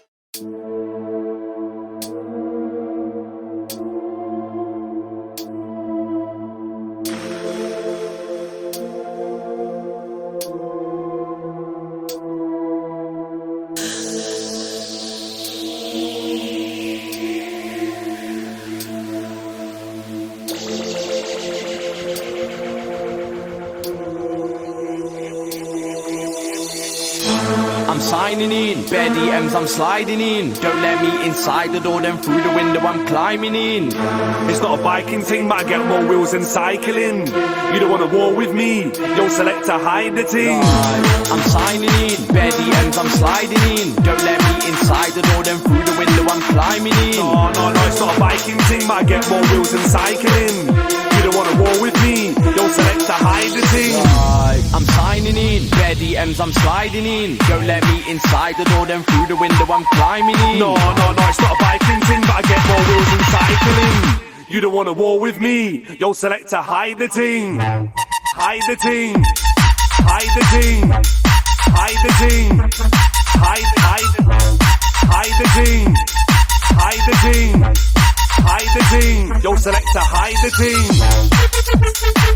I'm signing in, bare DMs I'm sliding in. Don't let me inside the door, then through the window I'm climbing in. It's not a biking thing, but I get more wheels than cycling. You don't want a war with me, yo selector hide the thing. I'm signing in, bare DMs I'm sliding in. Don't let me inside the door, then through the window I'm climbing in. No, it's not a biking thing, but I get more wheels than cycling. You don't want a war with me, yo selector hide the thing. I'm signing in, bare DMs I'm sliding in. Don't let me inside the door, then through the window I'm climbing in. No, it's not a biking thing, but I get more wheels than cycling. You don't want a war with me, yo selector hide the thing. Hide the thing, hide the thing, hide the thing, hide the thing, hide the thing, hide the thing, yo selector hide the thing.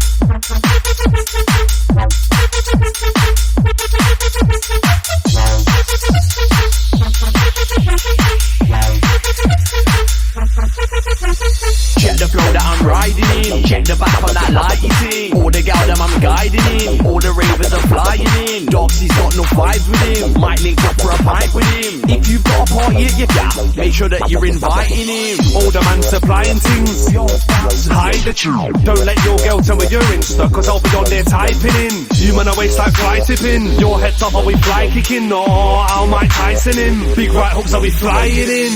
Check the flow that I'm riding in. Check the back on that light you see. All the gal them I'm guiding in. All the ravers are flying in. Doxy's got no vibes with him. Might link up for a pint with him. If you've got a party at your gal, make sure that you're inviting him. All the man supplying things. Hide the tune. Don't let your girl tell me you're Insta, cause I'll be on there typing in. You man a waist like fly tipping. Your head's up, are we fly kicking? No, I'll Mike Tyson in. Big right hooks, are we flying in?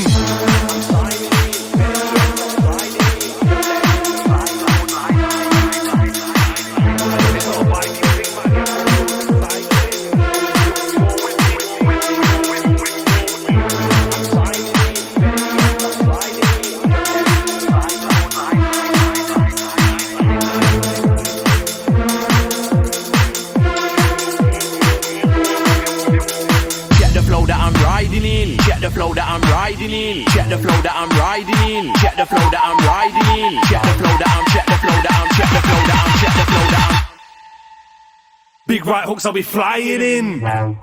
that I'm riding in. Check the flow that I'm riding in. Check the flow that I'm riding in. Check the flow that I'm, check the flow that I'm, check the flow that I'm, check the flow that I'm. Big right hooks, I'll be flying in.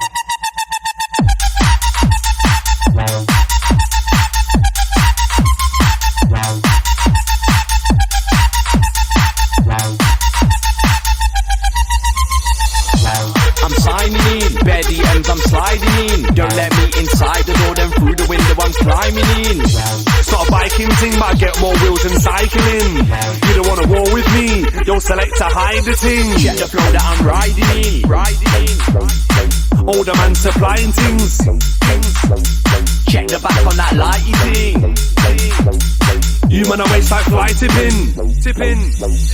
I'm signing in, bare DMs I'm sliding in. Don't let me inside the door, then through the window I'm climbing in. It's not a biking thing, but I get more wheels than cycling. You don't wanna war with me, you'll select to hide the thing. Check the flow that I'm riding in, riding in. Older man supplying things. Check the back on that lighty thing. You man a waste like fly tipping. Tipping.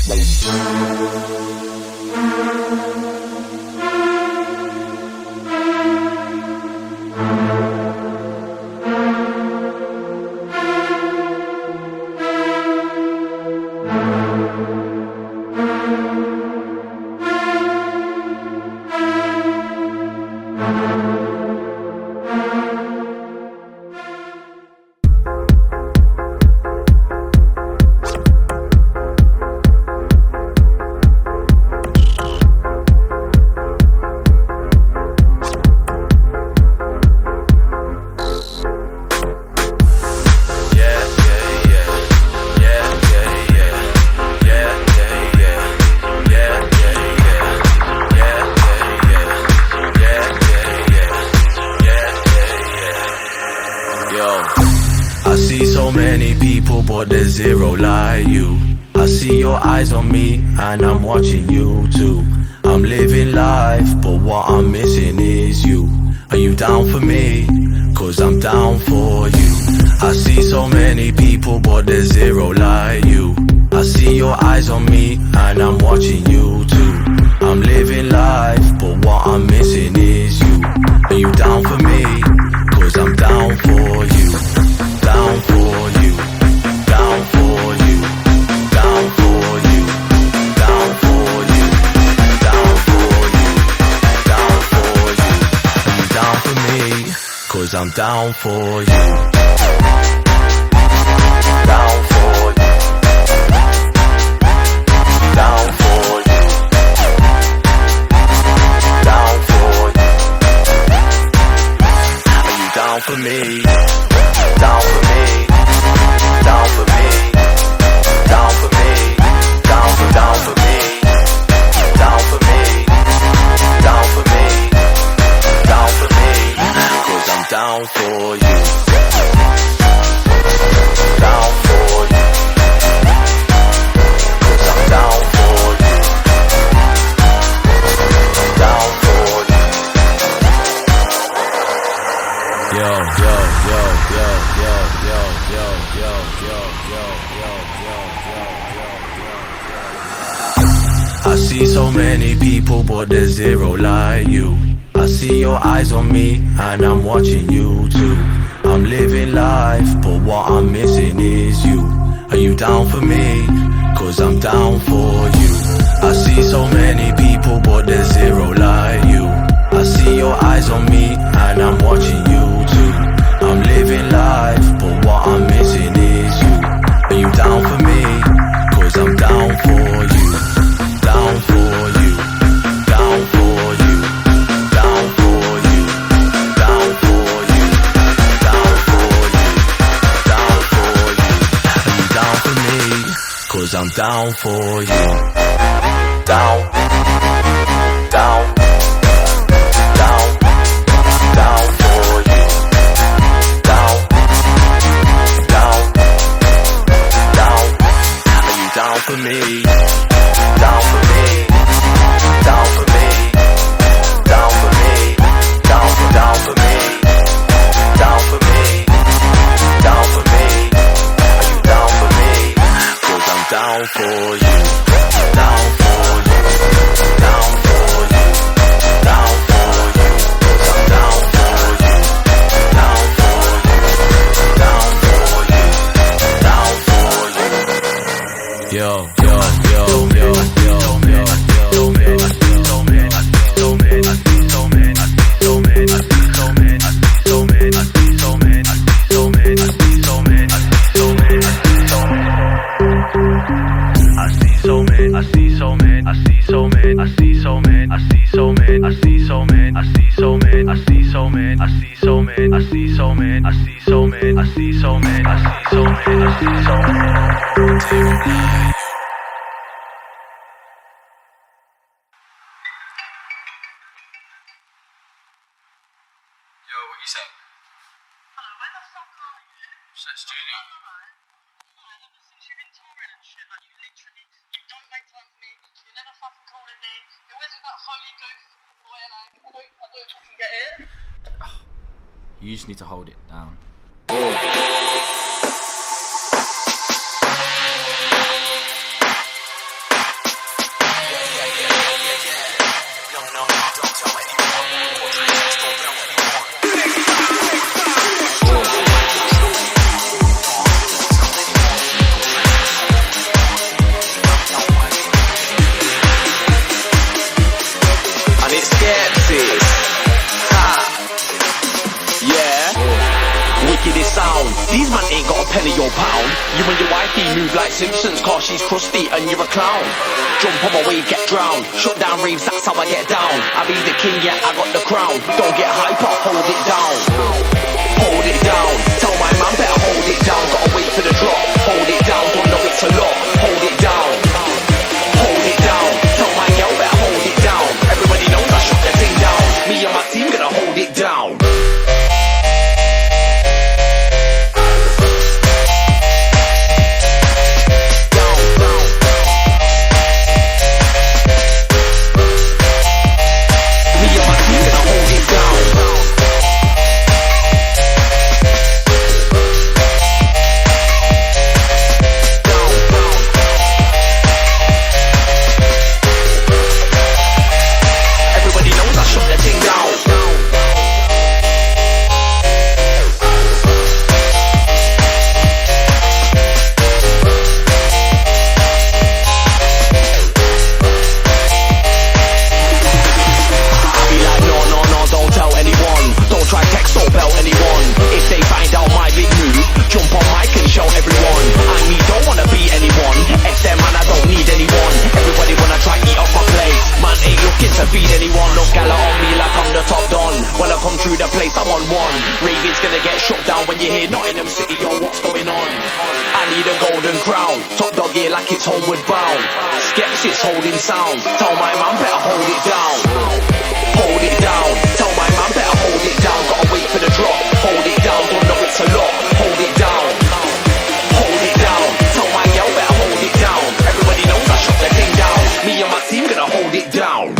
I see so many people, but there's zero like you. I see your eyes on me, and I'm watching you too. I'm living life, but what I'm missing is you. Are you down for me? Cause I'm down for you. I see so many people, but there's zero like you. I see your eyes on me, and I'm watching you too. I'm living life, but what I'm missing is you. Are you down for me? Cause I'm down for you. Down for you. Down for you. Down for you. Down for you. Down for you. Down for you. Are you down for me? Cause I'm down for you. Down for you. Down for you. Down for you. Are you down for me? Down for me. Down for me. Down for me. Down for me. Down for me. Down for me. Down for me. Cause I'm down for you. Down for you. Cause I'm down for you. Down for you. Yo, yo, yo, yo, yo, yo, yo, yo, yo, yo, yo, yo, yo, yo, yo. I see so many people, but there's zero like you. I see your eyes on me, and I'm watching you too. I'm living life, but what I'm missing is you. Are you down for me? Cause I'm down for you. I see so many people, but there's zero like you. I see your eyes on me, and I'm watching you too. I'm living life, but what I'm missing is you. Are you down for me? Cause I'm down for you. Down for you. Down for you. Down for you. Down for you. Down for you. Down for you. Are you down for me? Cause I'm down for you. Down. Down. Down. Down for you. Down. Down. Down. Are you down for me? Down for me. Down for me. Down for me. Down for me. Down for me. Down for me. Are you down for me? Cause I'm down for you. Down for you. I see so many, I see so many, I see so many. You just need to hold it down. And it's skepsis. Wickedest sound. These man ain't got a penny or pound. You and your wifey move like Simpsons, cause she's crusty and you're a clown. Jump on my wave, get drowned. Shut down raves, that's how I get down. I be the king, yeah, I got the crown. Don't get hyper, hold it down. Hold it down. Tell my man better hold it down. Gotta wait for the drop. Hold it down, don't know it's a lot. Hold it down. Hold it down. Tell my girl better hold it down. Everybody knows I shut the thing down. Me and my team gonna hold it down. It's homeward bound. Skepsis holding sound. Tell my man better hold it down. Hold it down. Tell my man better hold it down. Gotta wait for the drop. Hold it down. Don't know it's a lot. Hold it down. Hold it down. Tell my girl better hold it down. Everybody knows I shut the thing down. Me and my team gonna hold it down.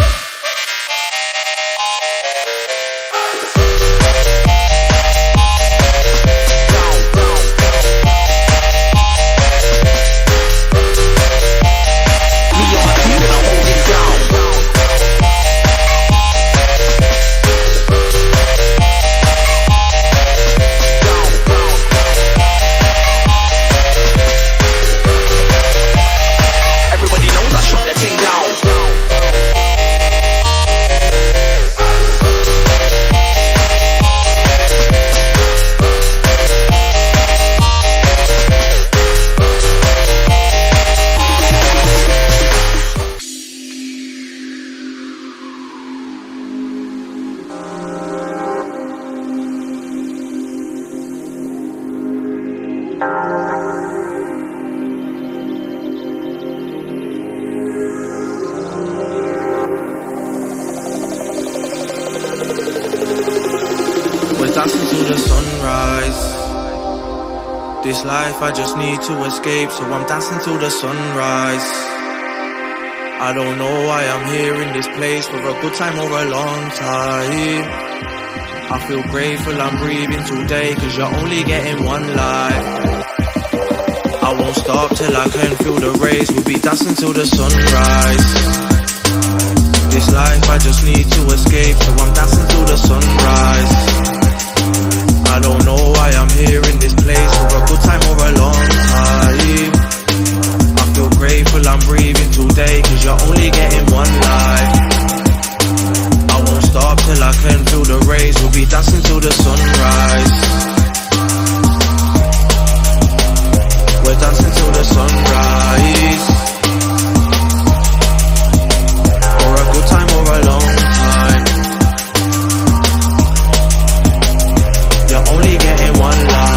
This life I just need to escape, so I'm dancing till the sunrise. I don't know why I'm here in this place, for a good time or a long time. I feel grateful I'm breathing today, cause you're only getting one life. I won't stop till I can feel the rays, we'll be dancing till the sunrise. This life I just need to escape, so I'm dancing till the sunrise. I don't know why I'm here in this place, for a good time or a long time. I feel grateful I'm breathing today, cause you're only getting one life. I won't stop till I can feel the rays, we'll be dancing till the sunrise. We're dancing till the sunrise. For a good time or a long time. You're only getting one life.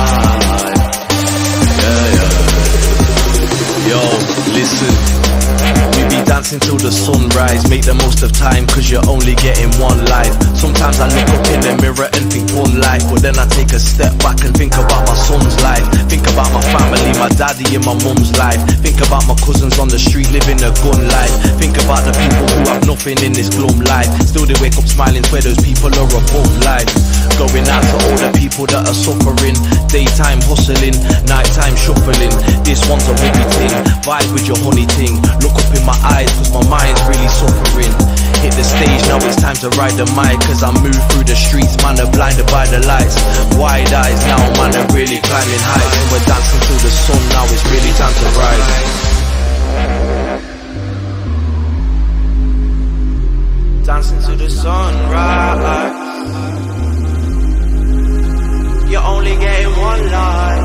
dancing till the sunrise. Make the most of time, cause you're only getting one life. Sometimes I look up in the mirror and think one life, but then I take a step back and think about my son's life. Think about my family, my daddy and my mum's life. Think about my cousins on the street living a gun life. Think about the people who have nothing in this glum life. Still they wake up smiling, swear those people are above life. Going out to all the people that are suffering. Daytime hustling, nighttime shuffling. This one's a rugby thing, vibe with your honey thing. Look up in my eyes, cause my mind's really suffering. Hit the stage, now it's time to ride the mic. Cause I move through the streets, man, are blinded by the lights. Wide eyes now, man, are really climbing heights. And we're dancing till the sun, now it's really time to rise. Dancing to the sunrise. You're only getting one life.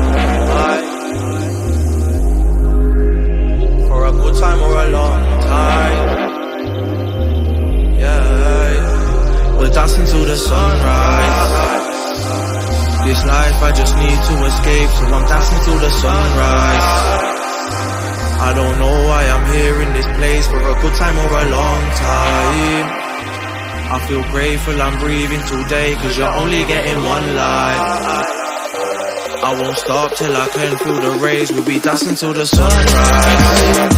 For a good time or a long time. Yeah. We're dancing to the sunrise. This life I just need to escape, so I'm dancing to the sunrise. I don't know why I'm here in this place, for a good time or a long time. I feel grateful I'm breathing today, cause you're only getting one life. I won't stop till I can feel the rays. We'll be dancing till the sunrise.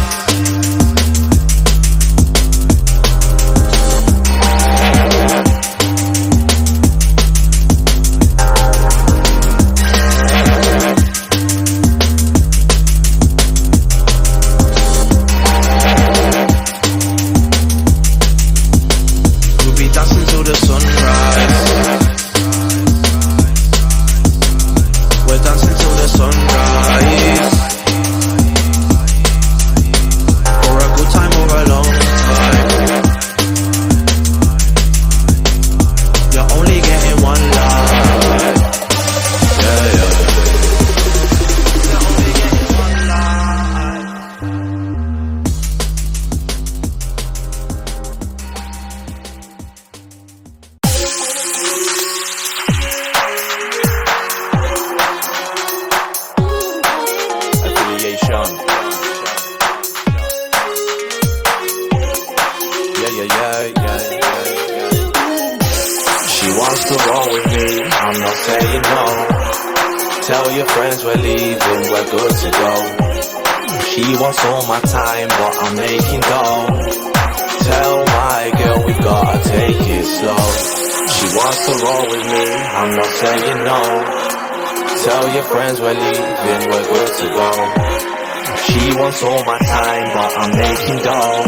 All my time, but I'm making dough.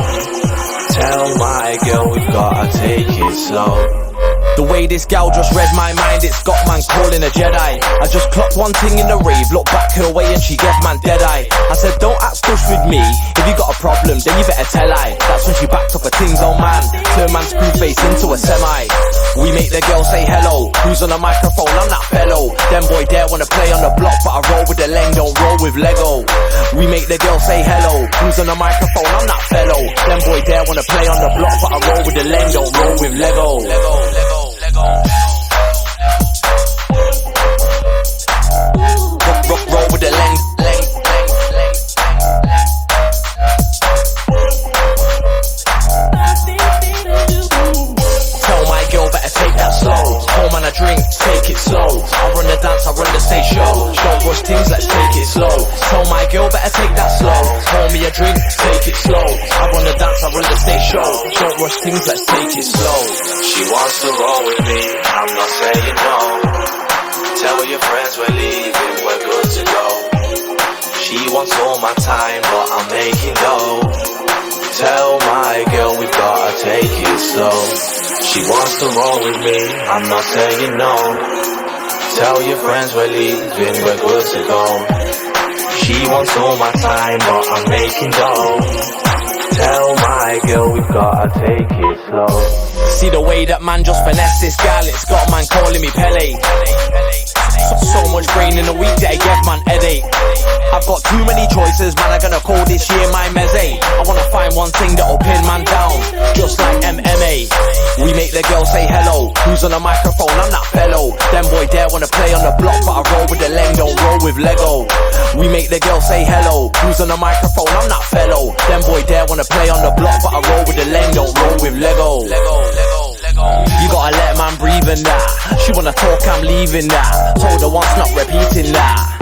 Tell my girl we've gotta take it slow. The way this gal just read my mind, it's got man calling a Jedi. I just clocked one thing in the rave, look back her way and she gave man dead eye. I said don't act stush with me, if you got a problem then you better tell I. That's when she backed up her things, oh man, turn man's screw face into a semi. We make the girl say hello, who's on the microphone, I'm that fellow. Them boy there wanna play on the block, but I roll with the Leng, don't roll with Lego. We make the girl say hello, who's on the microphone, I'm that fellow. Them boy there wanna play on the block, but I roll with the Leng, don't roll with Lego. Roll with the Leng. Tell my girl better take that slow. Home and a drink, take it slow. I run the dance, I run the stage show. Don't rush things, let's take it slow. Tell my girl better take that slow. Pour me a drink, take it slow. I run the dance, I run the stage show. Don't rush things, let's take it slow. She wants to roll with me, I'm not saying no. Tell your friends we're leaving, we're good to go. She wants all my time, but I'm making dough. Tell my girl we've gotta take it slow. She wants to roll with me, I'm not saying no. Tell your friends we're leaving, we're good to go. She wants all my time, but I'm making dough. Tell my girl we've gotta take it slow. See the way that man just finesse this gal, it's got man calling me Pele. So much brain in a week that I get man headache. I've got too many choices, man, I'm gonna call this year my meze. I wanna find one thing that'll pin man down, just like MMA. We make the girl say hello, who's on the microphone, I'm that fellow. Them boy there wanna play on the block, but I roll with the Leng, don't roll with Lego. We make the girl say hello. Who's on the microphone? I'm not fellow. Them boy there wanna play on the block, but I roll with the lane, don't roll with Lego. You gotta let a man breathe in that. She wanna talk, I'm leaving that. Told her once, not repeating that.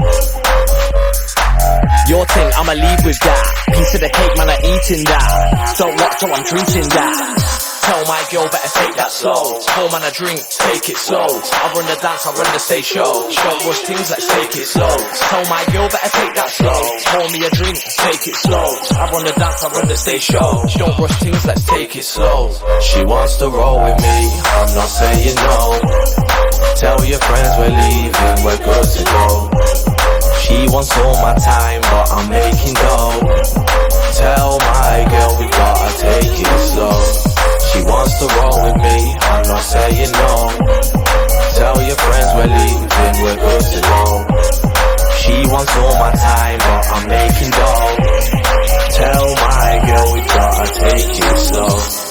Your thing, I'ma leave with that. Piece of the cake, man, I'm eating that. Don't watch, so I'm treating that. Tell my girl better take that slow. Pour man a drink, take it slow. I run the dance, I run the stage show. Don't rush things, let's take it slow. Tell my girl better take that slow. Pour me a drink, take it slow. I run the dance, I run the stage show. Don't rush things, let's take it slow. She wants to roll with me, I'm not saying no. Tell your friends we're leaving, we're good to go. She wants all my time, but I'm making dough. Tell my girl we gotta take it slow. She wants to roll with me, I'm not saying no. Tell your friends we're leaving, we're good to go. She wants all my time, but I'm making dough. Tell my girl we gotta take it slow.